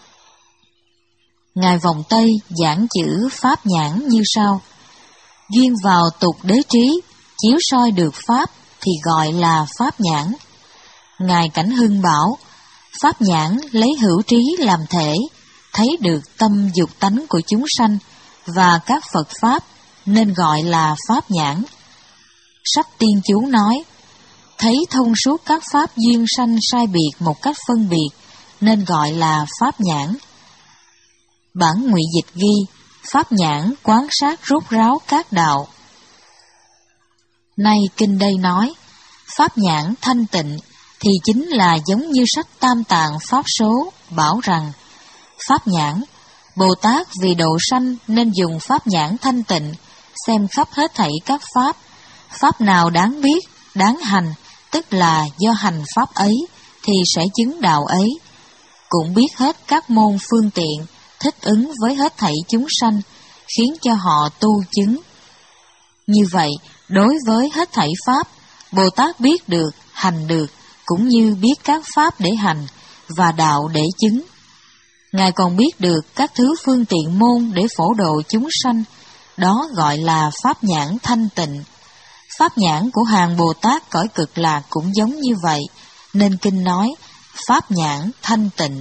Ngài Vòng Tây giảng chữ pháp nhãn như sau: duyên vào tục đế trí, chiếu soi được pháp thì gọi là pháp nhãn. Ngài Cảnh Hưng bảo, pháp nhãn lấy hữu trí làm thể, thấy được tâm dục tánh của chúng sanh và các Phật pháp nên gọi là pháp nhãn. Sách Tiên Chú nói, thấy thông suốt các pháp duyên sanh sai biệt một cách phân biệt nên gọi là pháp nhãn. Bản ngụy dịch ghi, pháp nhãn quán sát rốt ráo các đạo. Nay kinh đây nói, pháp nhãn thanh tịnh thì chính là giống như sách Tam Tạng Pháp Số bảo rằng, pháp nhãn, Bồ Tát vì độ sanh nên dùng pháp nhãn thanh tịnh, xem khắp hết thảy các pháp, pháp nào đáng biết, đáng hành, tức là do hành pháp ấy thì sẽ chứng đạo ấy, cũng biết hết các môn phương tiện, thích ứng với hết thảy chúng sanh, khiến cho họ tu chứng. Như vậy, đối với hết thảy pháp, Bồ Tát biết được, hành được, cũng như biết các pháp để hành và đạo để chứng. Ngài còn biết được các thứ phương tiện môn để phổ độ chúng sanh, đó gọi là pháp nhãn thanh tịnh. Pháp nhãn của hàng Bồ Tát cõi Cực Lạc cũng giống như vậy, nên kinh nói pháp nhãn thanh tịnh.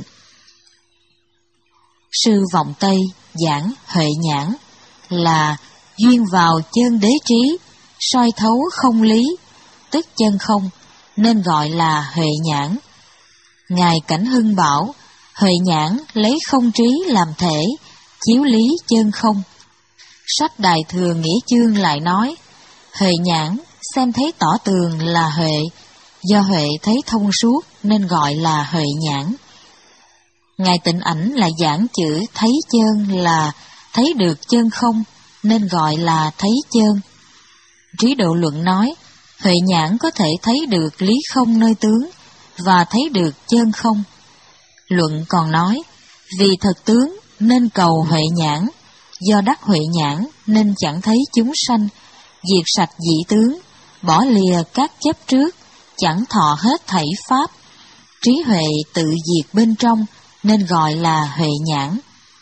Sư Vọng Tây giảng huệ nhãn là duyên vào chân đế trí, soi thấu không lý, tức chân không, nên gọi là huệ nhãn. Ngài Cảnh Hưng bảo, huệ nhãn lấy không trí làm thể, chiếu lý chân không. Sách Đại Thừa Nghĩa Chương lại nói, huệ nhãn xem thấy tỏ tường là huệ, do huệ thấy thông suốt nên gọi là huệ nhãn. Ngài Tịnh Ảnh lại giảng chữ thấy chơn là thấy được chân không, nên gọi là thấy chơn. Trí Độ Luận nói, huệ nhãn có thể thấy được lý không nơi tướng, và thấy được chân không. Luận còn nói, vì thật tướng nên cầu huệ nhãn, do đắc huệ nhãn nên chẳng thấy chúng sanh, diệt sạch dị tướng, bỏ lìa các chấp trước, chẳng thọ hết thảy pháp, trí huệ tự diệt bên trong, nên gọi là huệ nhãn.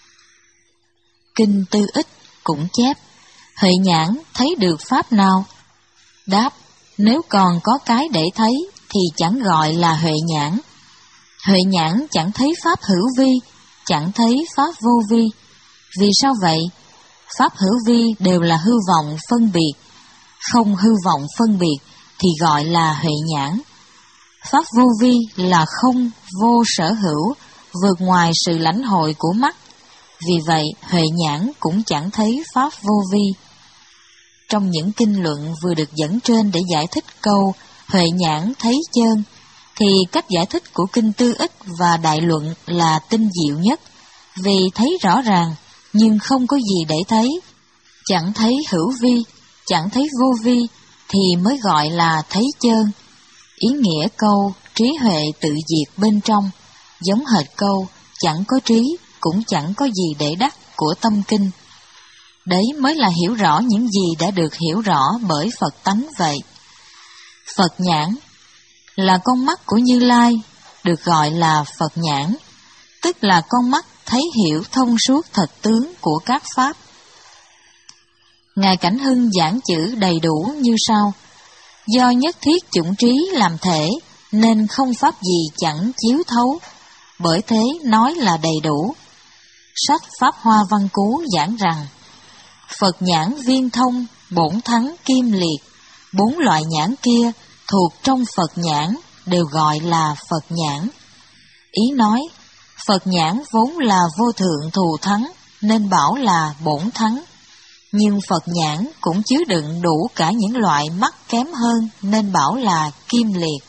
Kinh Tư Ích cũng chép, huệ nhãn thấy được pháp nào? Đáp, nếu còn có cái để thấy thì chẳng gọi là huệ nhãn. Huệ nhãn chẳng thấy pháp hữu vi, chẳng thấy pháp vô vi. Vì sao vậy? Pháp hữu vi đều là hư vọng phân biệt, không hư vọng phân biệt thì gọi là huệ nhãn. Pháp vô vi là không vô sở hữu, vượt ngoài sự lãnh hội của mắt. Vì vậy, huệ nhãn cũng chẳng thấy pháp vô vi. Trong những kinh luận vừa được dẫn trên để giải thích câu huệ nhãn thấy chơn, thì cách giải thích của kinh Tư Ích và Đại Luận là tinh diệu nhất, vì thấy rõ ràng nhưng không có gì để thấy, chẳng thấy hữu vi, chẳng thấy vô vi, thì mới gọi là thấy chơn. Ý nghĩa câu trí huệ tự diệt bên trong, giống hệt câu chẳng có trí cũng chẳng có gì để đắc của Tâm Kinh. Đấy mới là hiểu rõ những gì đã được hiểu rõ bởi Phật tánh vậy. Phật nhãn là con mắt của Như Lai, được gọi là Phật nhãn, tức là con mắt thấy hiểu thông suốt thật tướng của các pháp. Ngài Cảnh Hưng giảng chữ đầy đủ như sau: do nhất thiết chủng trí làm thể, nên không pháp gì chẳng chiếu thấu, bởi thế nói là đầy đủ. Sách Pháp Hoa Văn Cú giảng rằng, Phật nhãn viên thông, bổn thắng kim liệt, bốn loại nhãn kia thuộc trong Phật nhãn đều gọi là Phật nhãn. Ý nói, Phật nhãn vốn là vô thượng thù thắng, nên bảo là bổn thắng. Nhưng Phật nhãn cũng chứa đựng đủ cả những loại mắt kém hơn, nên bảo là kim liệt.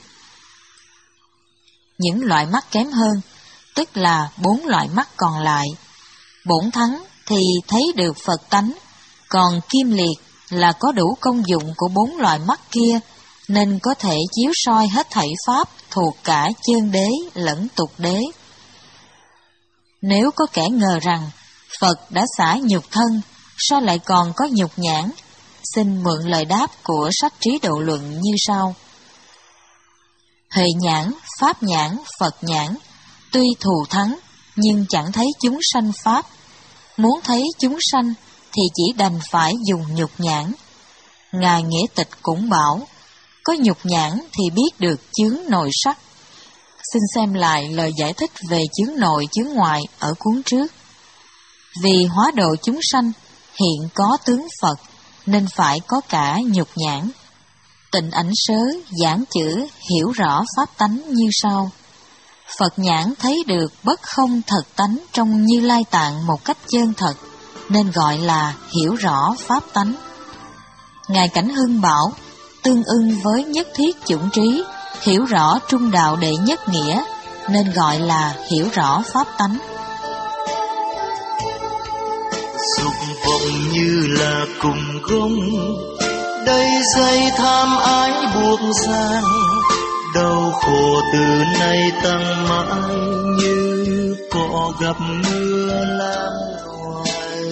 Những loại mắt kém hơn, tức là bốn loại mắt còn lại. Bổn thắng thì thấy được Phật tánh, còn kim liệt là có đủ công dụng của bốn loại mắt kia, nên có thể chiếu soi hết thảy pháp thuộc cả chân đế lẫn tục đế. Nếu có kẻ ngờ rằng Phật đã xả nhục thân, sao lại còn có nhục nhãn? Xin mượn lời đáp của sách Trí Độ Luận như sau: Huệ nhãn, pháp nhãn, Phật nhãn, tuy thù thắng, nhưng chẳng thấy chúng sanh pháp. Muốn thấy chúng sanh thì chỉ đành phải dùng nhục nhãn. Ngài Nghĩa Tịch cũng bảo, có nhục nhãn thì biết được chướng nội sắc. Xin xem lại lời giải thích về chướng nội chướng ngoại ở cuốn trước. Vì hóa độ chúng sanh hiện có tướng Phật, nên phải có cả nhục nhãn. Tịnh Ảnh Sớ giảng chữ hiểu rõ pháp tánh như sau: Phật nhãn thấy được bất không thật tánh trong Như Lai Tạng một cách chân thật, nên gọi là hiểu rõ pháp tánh. Ngài Cảnh Hưng bảo, tương ưng với nhất thiết chủng trí, hiểu rõ trung đạo đệ nhất nghĩa, nên gọi là hiểu rõ pháp tánh. Dục vọng như là cùng gông, đây dây tham ái buộc giang, đau khổ từ nay tăng mãi như cỏ gặp mưa lan loài.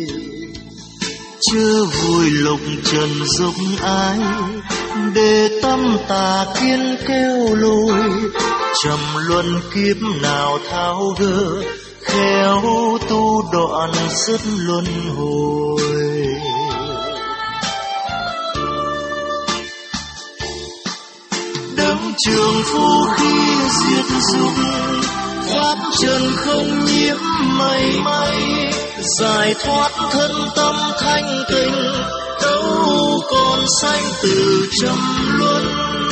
Chưa vui lục trần dục ái, để tâm tà kiến kêu lùi, trầm luân kiếp nào tháo gỡ, khéo tu đoạn dứt luân hồi. Đấng trường phu khi diệt dục, pháp trần không nhiễm mảy may, giải thoát thân tâm thanh tịnh, đâu còn sanh từ trầm luân.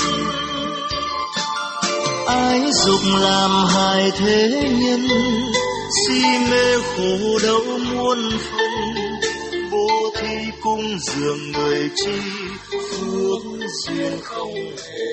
Ái dục làm hại thế nhân, si mê khổ đau muôn phần, bố thí cung dường người chi, phước duyên không hề